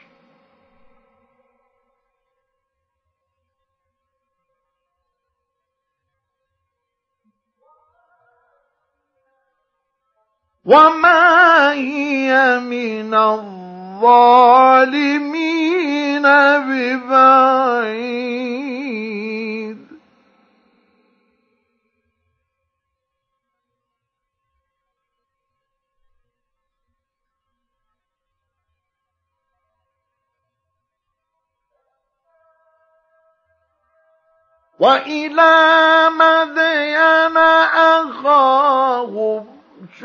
وما هي من الظالمين ببعيد وإلى مدين أخاهم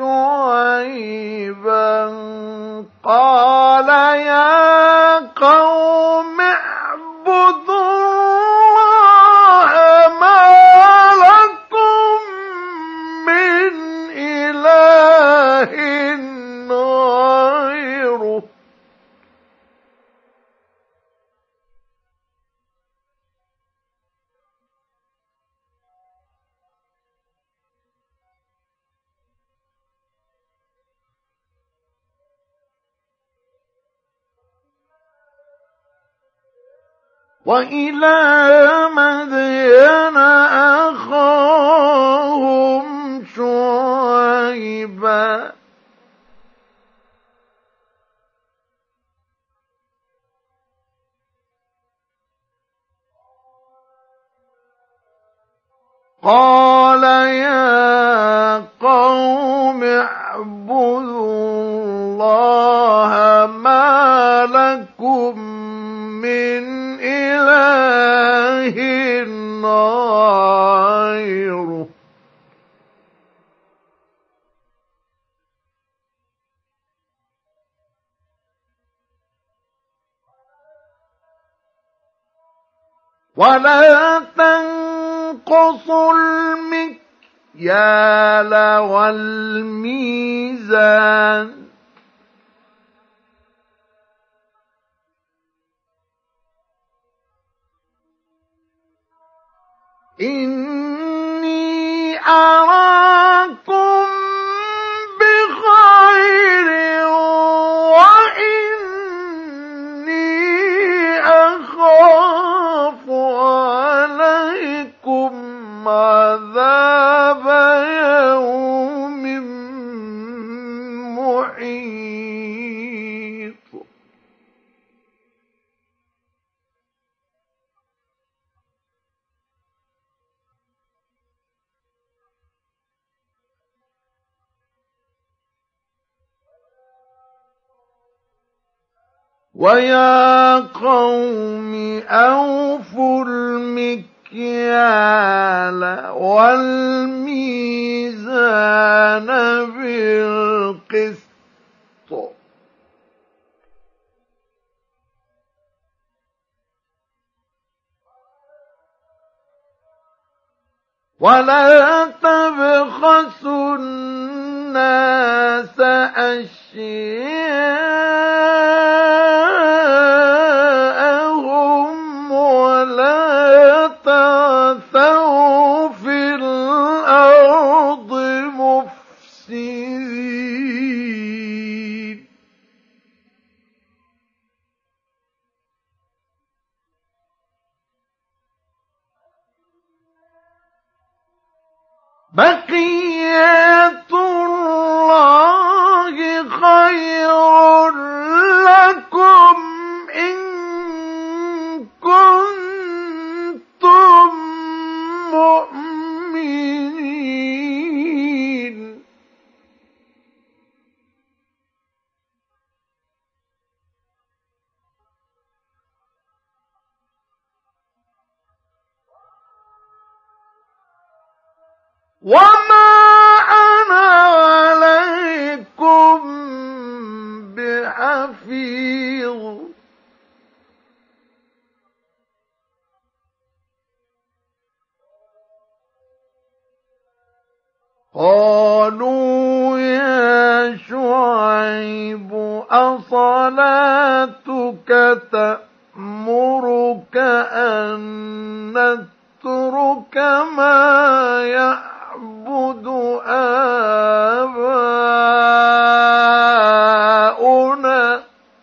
شعيبا قال يا قوم اعبدوا الله ما لكم من إله غيره وإلى مدين أخاهم شعيبا قال يا قوم اعبدوا الله ما لكم من إله غيره ولا تنقصوا المكيال والميزان إني أراكم بخير وإني أخاف عليكم عذاب يوم محيط وَيَا قَوْمِ أَوْفُوا الْمِكْيَالَ وَالْمِيزَانَ بِالْقِسْطِ وَلَا تَبْخَسُوا النَّاسَ أَشْيَاءَهُمْ وَلَا تَعْثَوْا فِي الْأَرْضِ مُفْسِدِينَ بَقِيَّةُ اللَّهِ خَيْرٌ لَكُمْ إِن كُنتُم مُّؤْمِنِينَ وَمَا أَنَا عَلَيْكُم بِحَفِيظٍ قَالُوا يَا شُعَيْبُ أَصَلَاتُكَ تَأْمُرُكَ أَن نَّتْرُكَ مَا يَعْبُدُ آبَاؤُنَا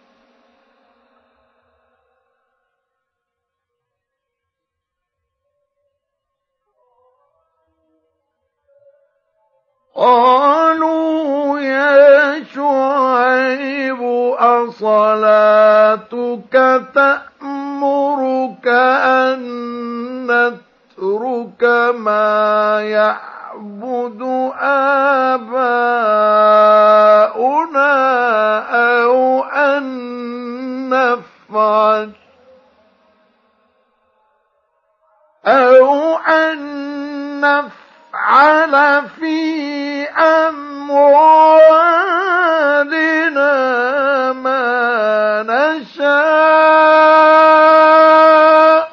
قَالُوا يَا شُعَيْبُ أَصَلَاتُكَ تَأْمُرُكَ أَن نَّتْرُكَ مَا يَعْبُدُ آبَاؤُنَا أَوْ أَن نَّفْعَلَ فِي أَمْوَالِنَا مَا نَشَاءُ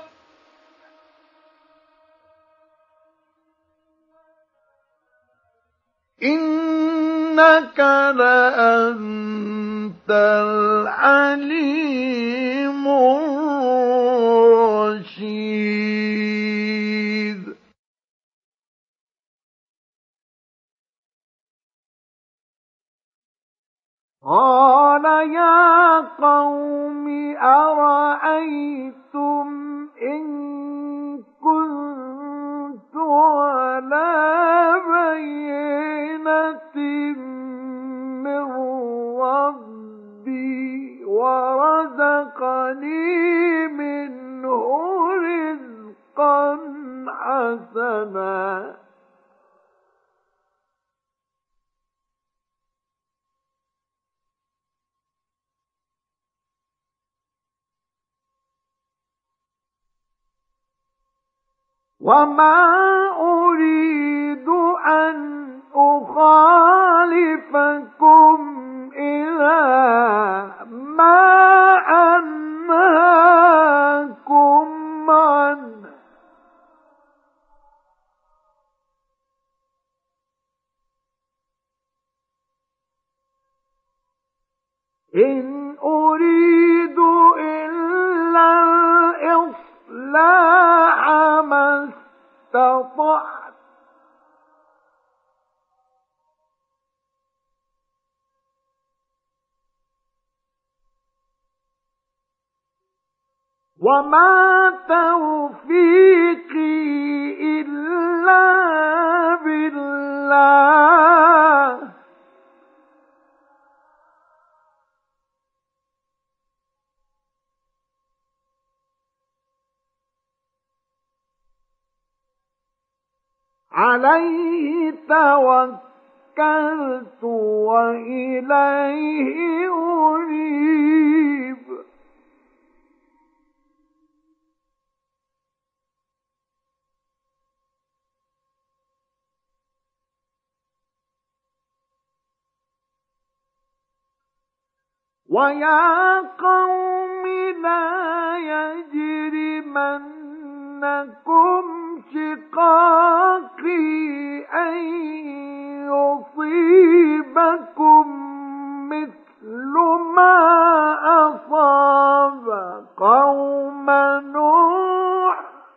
إِنَّكَ لَأَنتَ الْعَلِيمُ الرَّشِيدُ قَالَ يَا قَوْمِ أَرَأَيْتُمْ إِن كُنتُ عَلَىٰ بَيِّنَةٍ مِّن رَّبِّي وَرَزَقَنِي مِنْهُ رِزْقًا حَسَنًا وَمَا أُرِيدُ أَنْ أُخَالِفَكُمْ إِلَىٰ مَا أَنْهَاكُمْ عَنْهُ إِنْ أُرِيدُ إِلَّا الْإِصْلَاحَ مَا اسْتَطَعْتُ وَمَا تَوْفِيقِي إِلَّا بِاللَّهِ عَلَيْهِ تَوَكَّلْتُ وَإِلَيْهِ أُنِيبُ ويا قوم لا يجرمنكم شقاقي أن يصيبكم مثل ما أصاب قوم نوح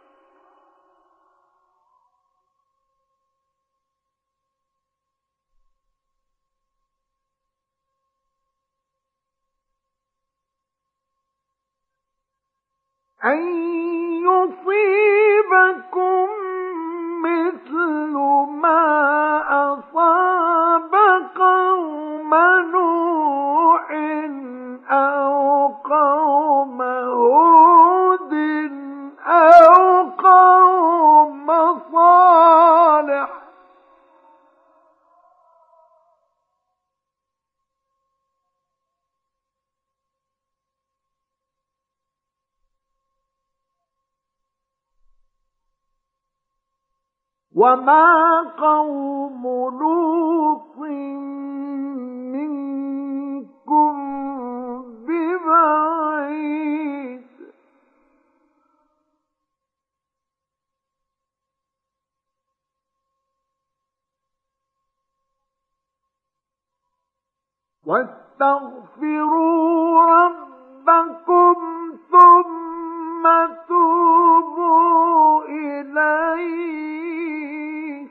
أن يصيبكم مثل ما أصاب قوم نوح أو قوم هود أو قوم صالح وما قوم لوط منكم ببعيد واستغفروا ربكم ثم توبوا إليه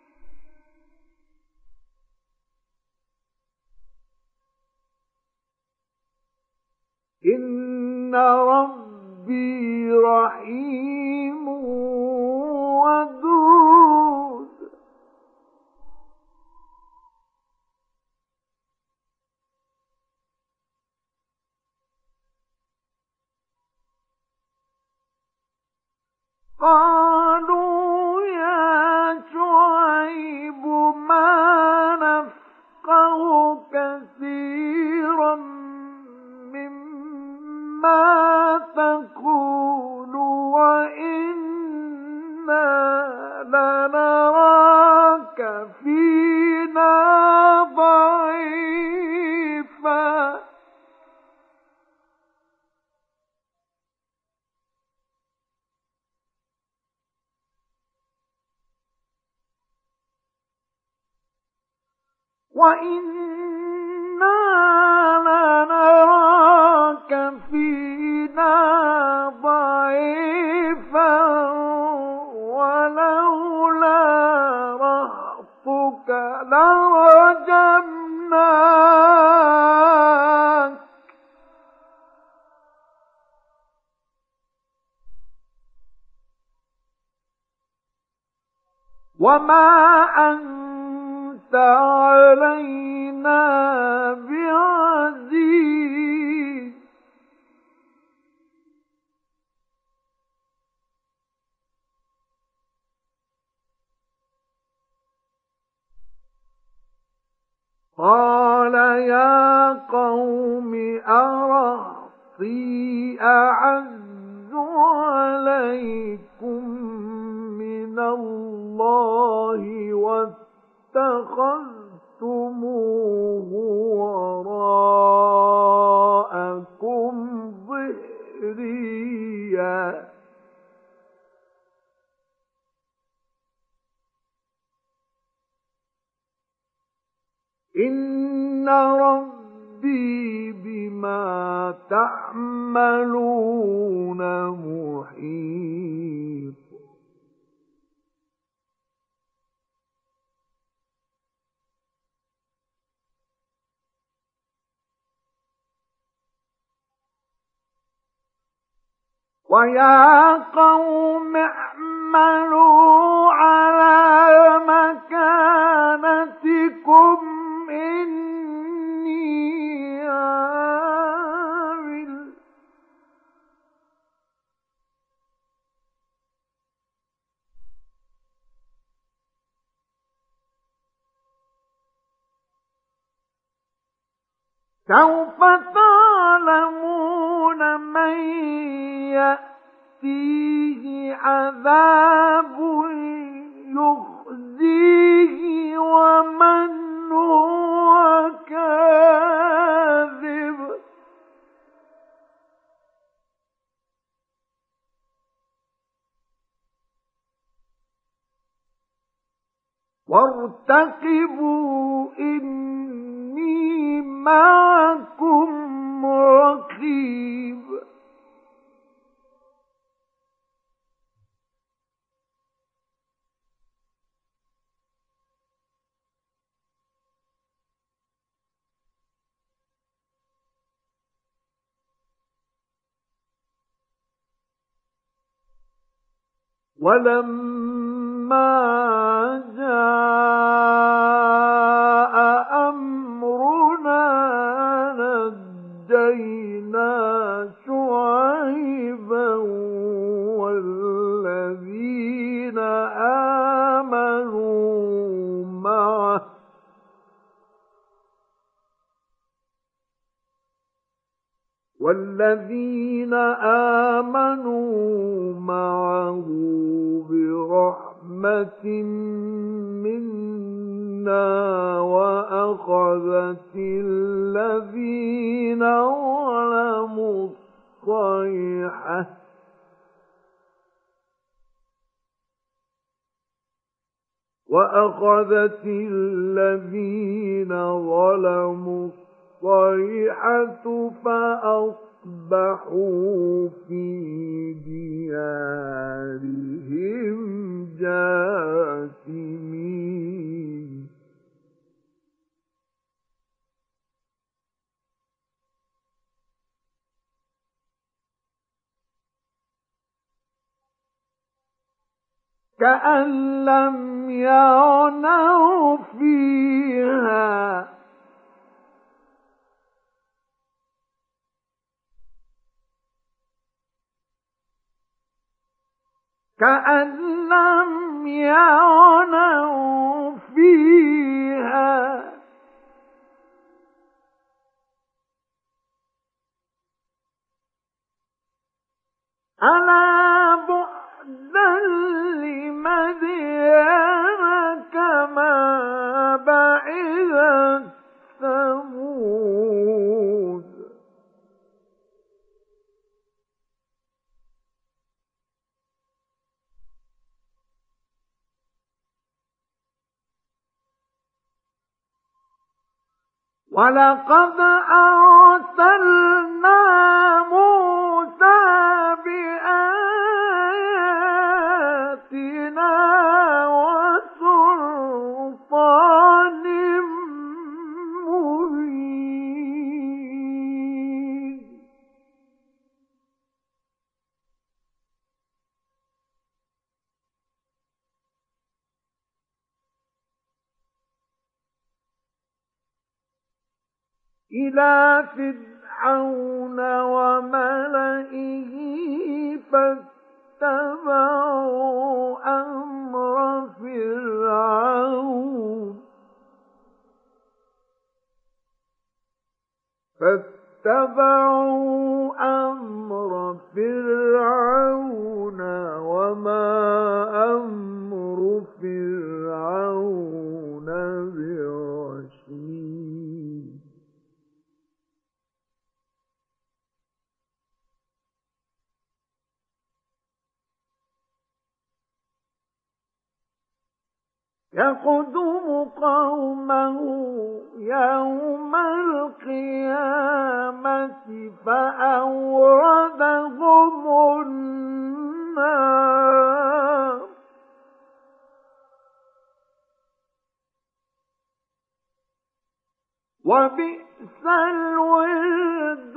إن ربي رحيم ودود قالوا يا شعيب ما نفقه كثيرا مما تقول وإنا لنراك فينا ضعيفا وَإِنَّا لَنَرَاكَ فِينَا ضَعِيفًا وَلَوْلَا رَهْطُكَ لَرَجَمْنَاكَ وَمَا أنت علينا بعزيز قال يا قوم أرهطي أعز عليكم من الله اتخذتموه وراءكم ظهريا إن ربي بما تعملون محيط ويا قوم اعملوا على مكانتكم إني عامل سوف تعلمون من يأتيه عذاب يخزيه ومن هو كاذب فارتقبوا إني معكم رقيب ولما جاء أمرنا نجينا شعيبا والذين آمنوا معه برحمة منا وأخذت الذين ظلموا الصيحة فأصبحوا في ديارهم جاثمين كأن لم يغنوا فيها ألا بعدا لمدين كما بعدت ثمود ولقد أرسلنا موسى بآياتنا وسلطان مبين إلى فرعون وملئه فاتبعوا أمر فرعون وما أمر فرعون برشيد يقدم قومه يوم القيامة فأوردهم النار وبئس الورد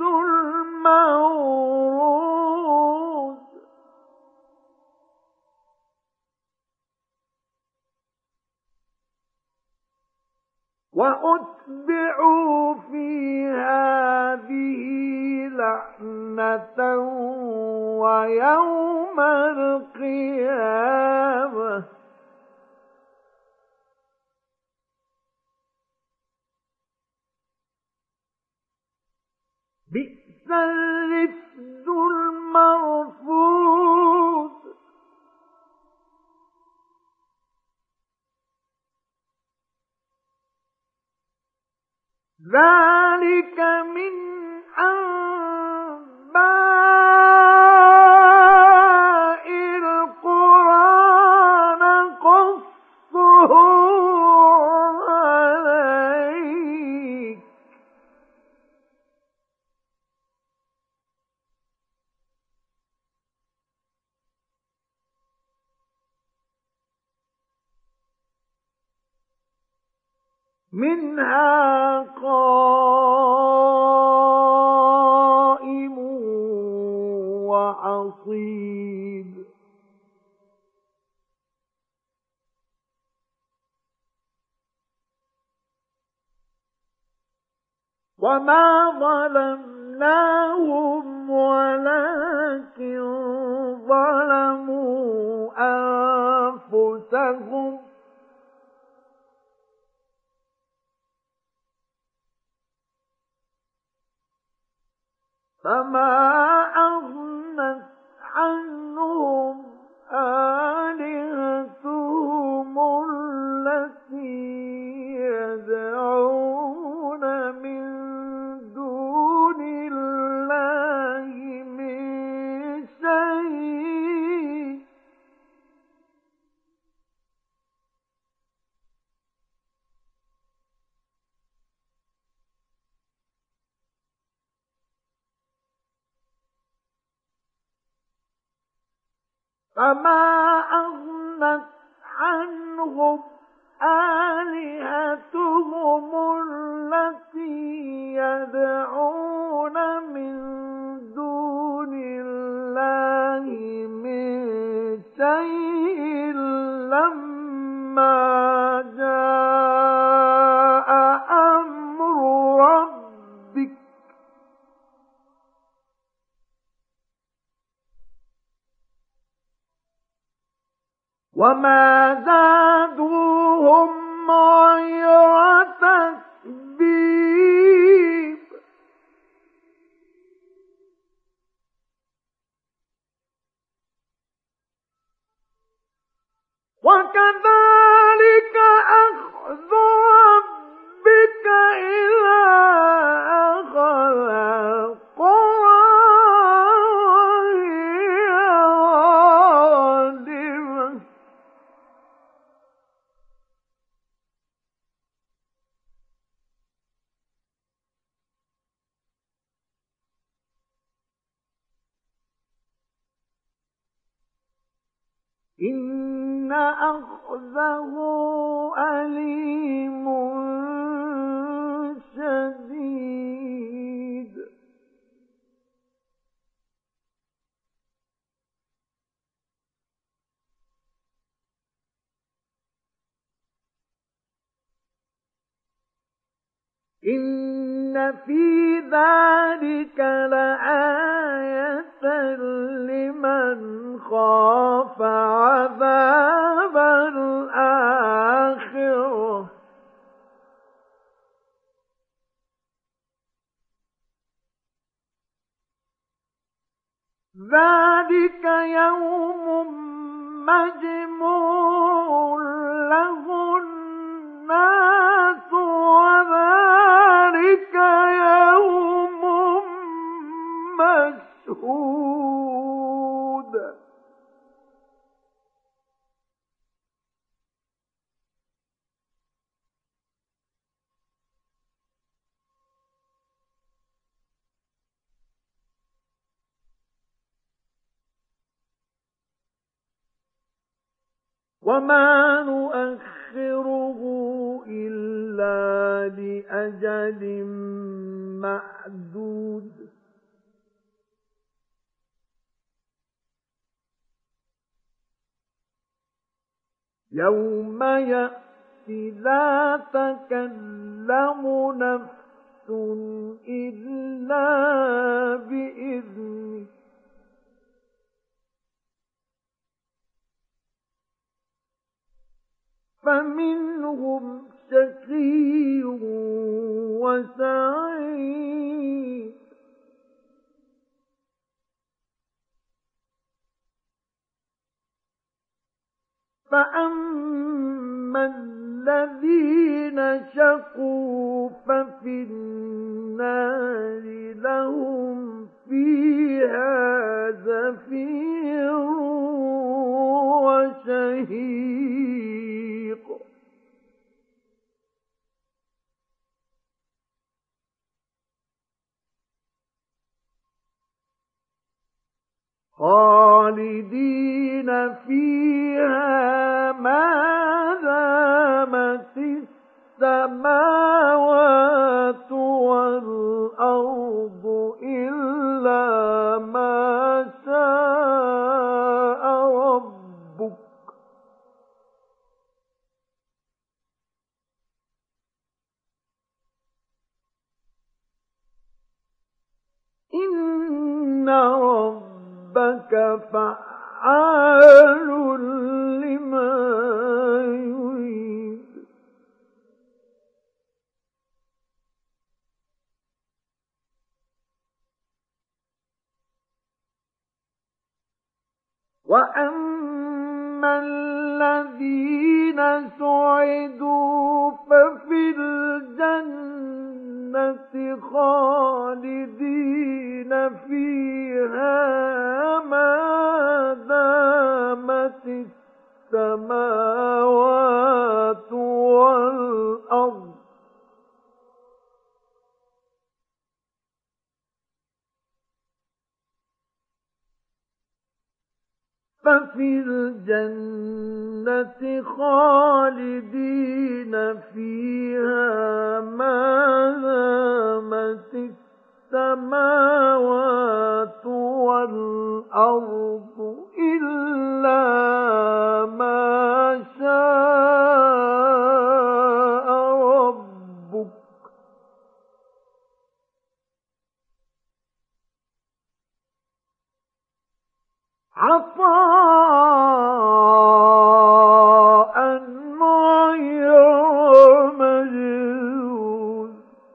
المورود وأتبعوا في هذه لعنة ويوم القيامة بئس الرفد المرفود ذلك من أنباء القرى نقصه منها قائم وحصيد وما ظلمناهم ولكن ظلموا أنفسهم فما أغنت عنهم آلهتهم التي يدعون من دون الله من شيء فما أغنت عنهم آلهتهم التي يدعون من دون الله من شيء لما جاء أمر ربك وما زادوهم غير تتبيب وكذلك أخذ ربك إذا أخذ القرى وهي ظالمة إن أخذه أليم شديد إن في ذلك لآية لمن خاف عذاب الآخرة ذلك يوم مجموع له الناس وذلك يوم مشهود وما نؤخره إلا لأجل معدود يوم يأتي لا تكلم نفس إلا بإذنه فمنهم شقي وسعيد فأما الذين شقوا ففي النار لهم فيها زفير وشهيق خالدين فيها ما دامت السماوات السماوات والأرض إلا ما شاء ربك إن ربك فعال لما يريد وأما الذين سعدوا ففي الجنة خالدين فيها ما دامت السماوات والأرض ففي الجنة خالدين فيها ما دامت السماوات والأرض إلا ما شاء ربك عطاء غير مجذوذ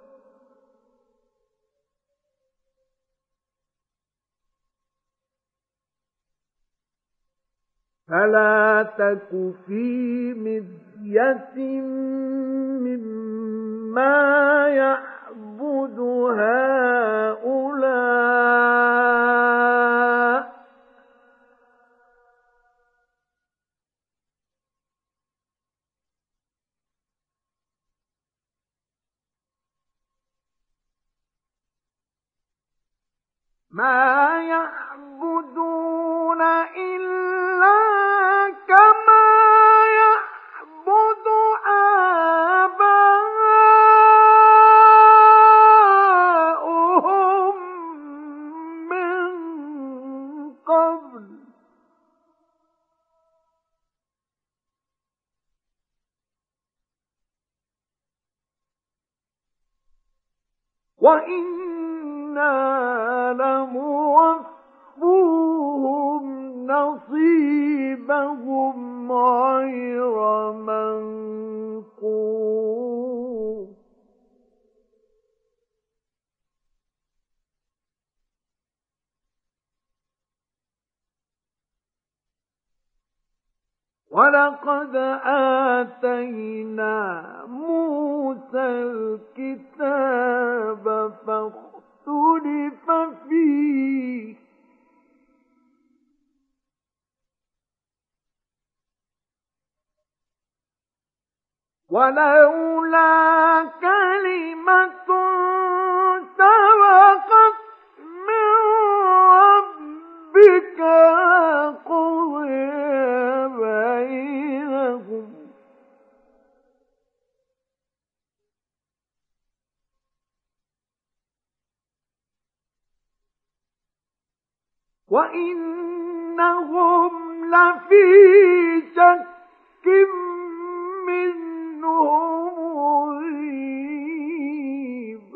فلا تك في مرية مما يعبد هؤلاء ما يعبدون إلا كما يعبد آباؤهم من قبل وإنا لموفوهم نصيبهم غير منقوص ولقد آتينا موسى الكتاب فاختلف فيه ولولا كلمة سبقت من ربك لقضي بينهم وإنهم لفي شك منه مريب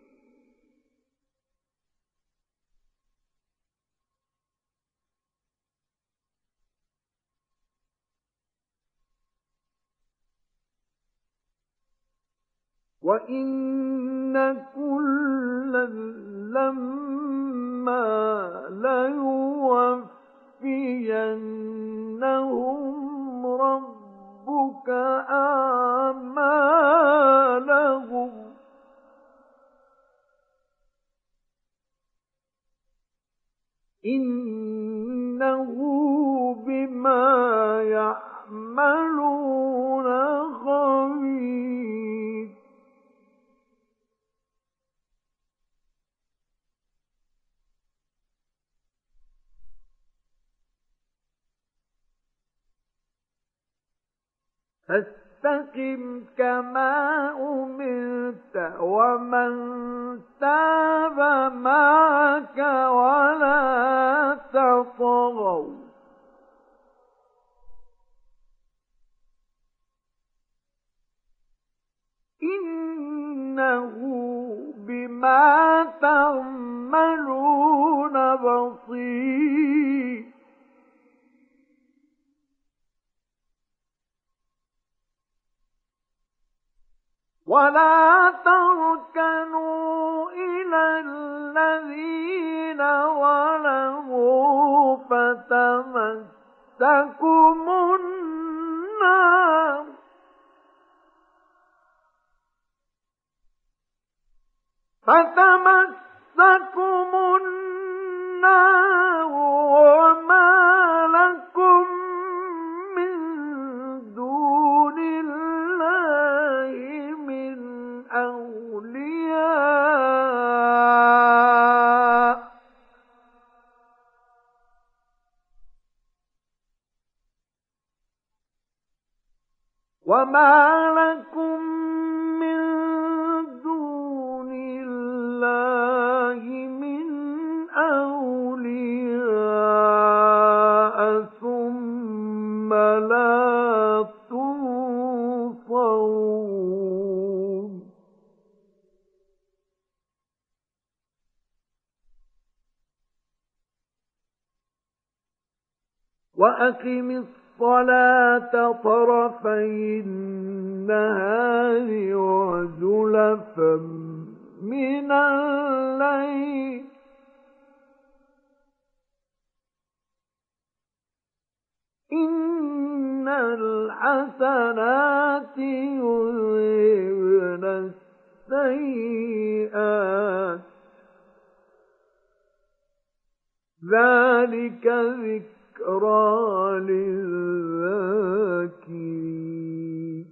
وإن كلا لما ليوفينهم ربك أعمالهم إنه بما يعملون خبير فاستقم كما أمرت ومن تاب معك ولا تطغوا إنه بما تعملون بصير ولا تركنوا إلى الذين ظلموا فتمسكم النار وما لكم من دون الله من أولياء وما لكم من دون الله من أولياء ثم لا تنصرون وأقم الصلاة طرفي النهار وزلفا من الليل إن الحسنات يذهبن السيئات ذلك ذكرى للذاكرين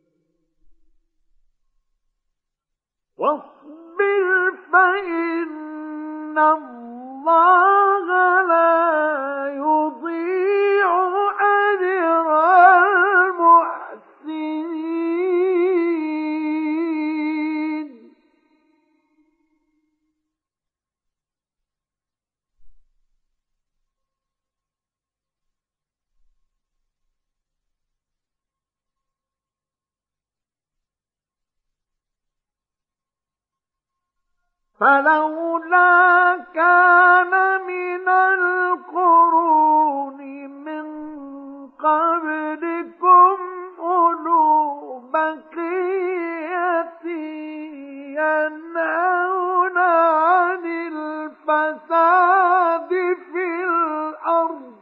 واصبر فإن الله لا يضيع أجر المحسنين فلولا كان من القرون من قبلكم أولو بقية ينهون عن الفساد في الأرض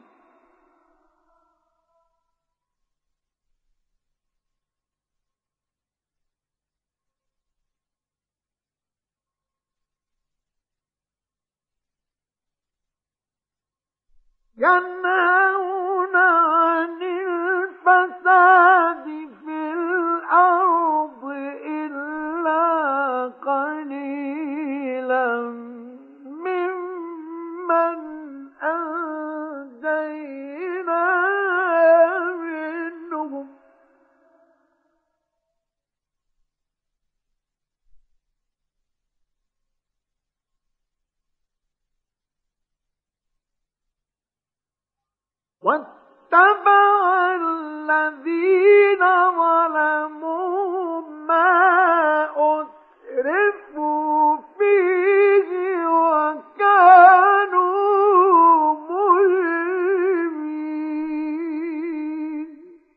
ينهون عن الفساد في الأرض إلا قليلا ممن أنجينا منهم واتبع الذين ظلموا ما أترفوا فيه وكانوا مجرمين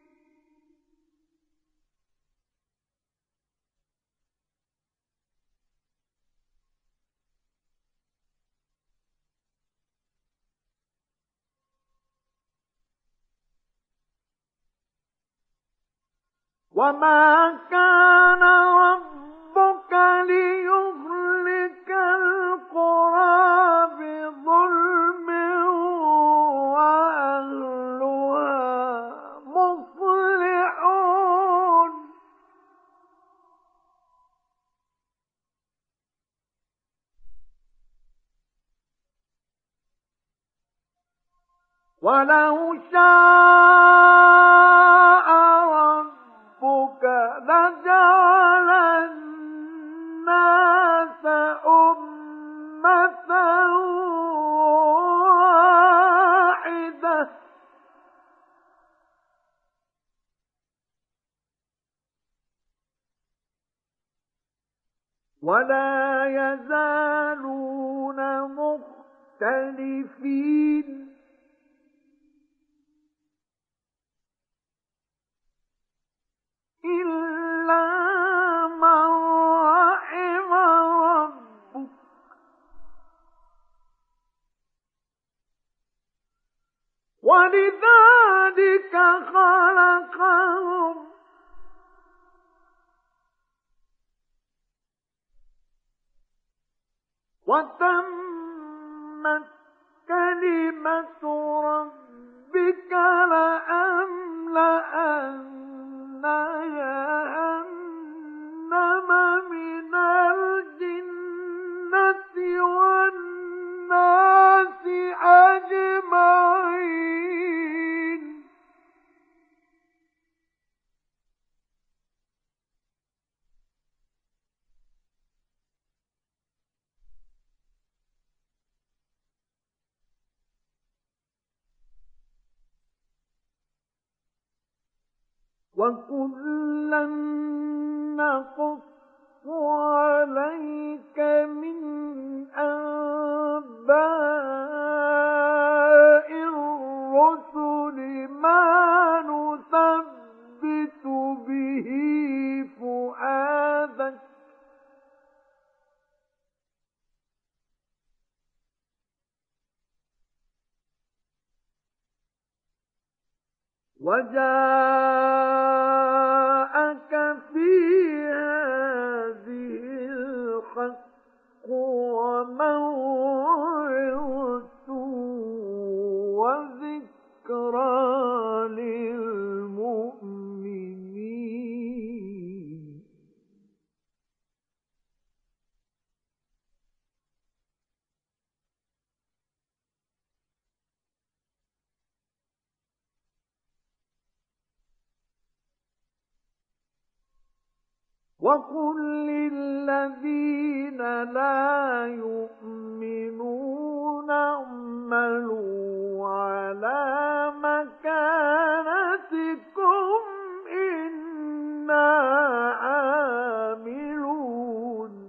وما كان ربك ليهلك القرى بظلم وأهلها مصلحون ولو شاء ربك ولا يزالون مختلفين إلا من رحم ربك ولذلك خلقهم وتمت كلمة ربك لأملأن جهنم من الجنة والناس أجمعين وكلا نقص عليك من أنباء الرسل ما نثبت به فؤادك وجاءك في هذه الحق وموعظة وذكرى للمؤمنين وقل للذين لا يؤمنون اعملوا على مكانتكم إنا عاملون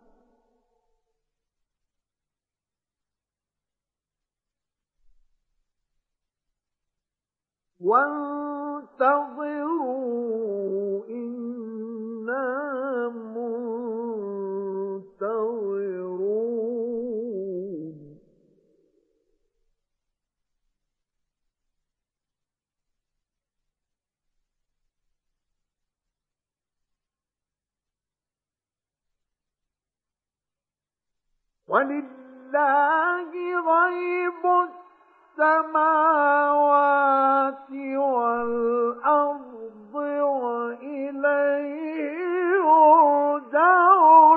وانتظروا إنا منتظرون ولله غيب السماوات والأرض وإليه يرجع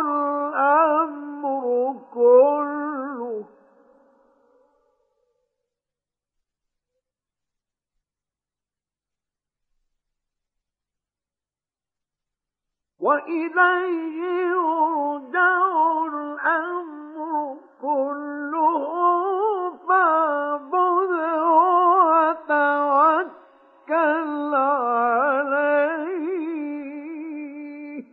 الأمر كله وإليه يرجع الأمر كله فاعبده وتوكل عليه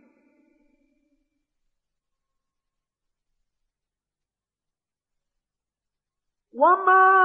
وما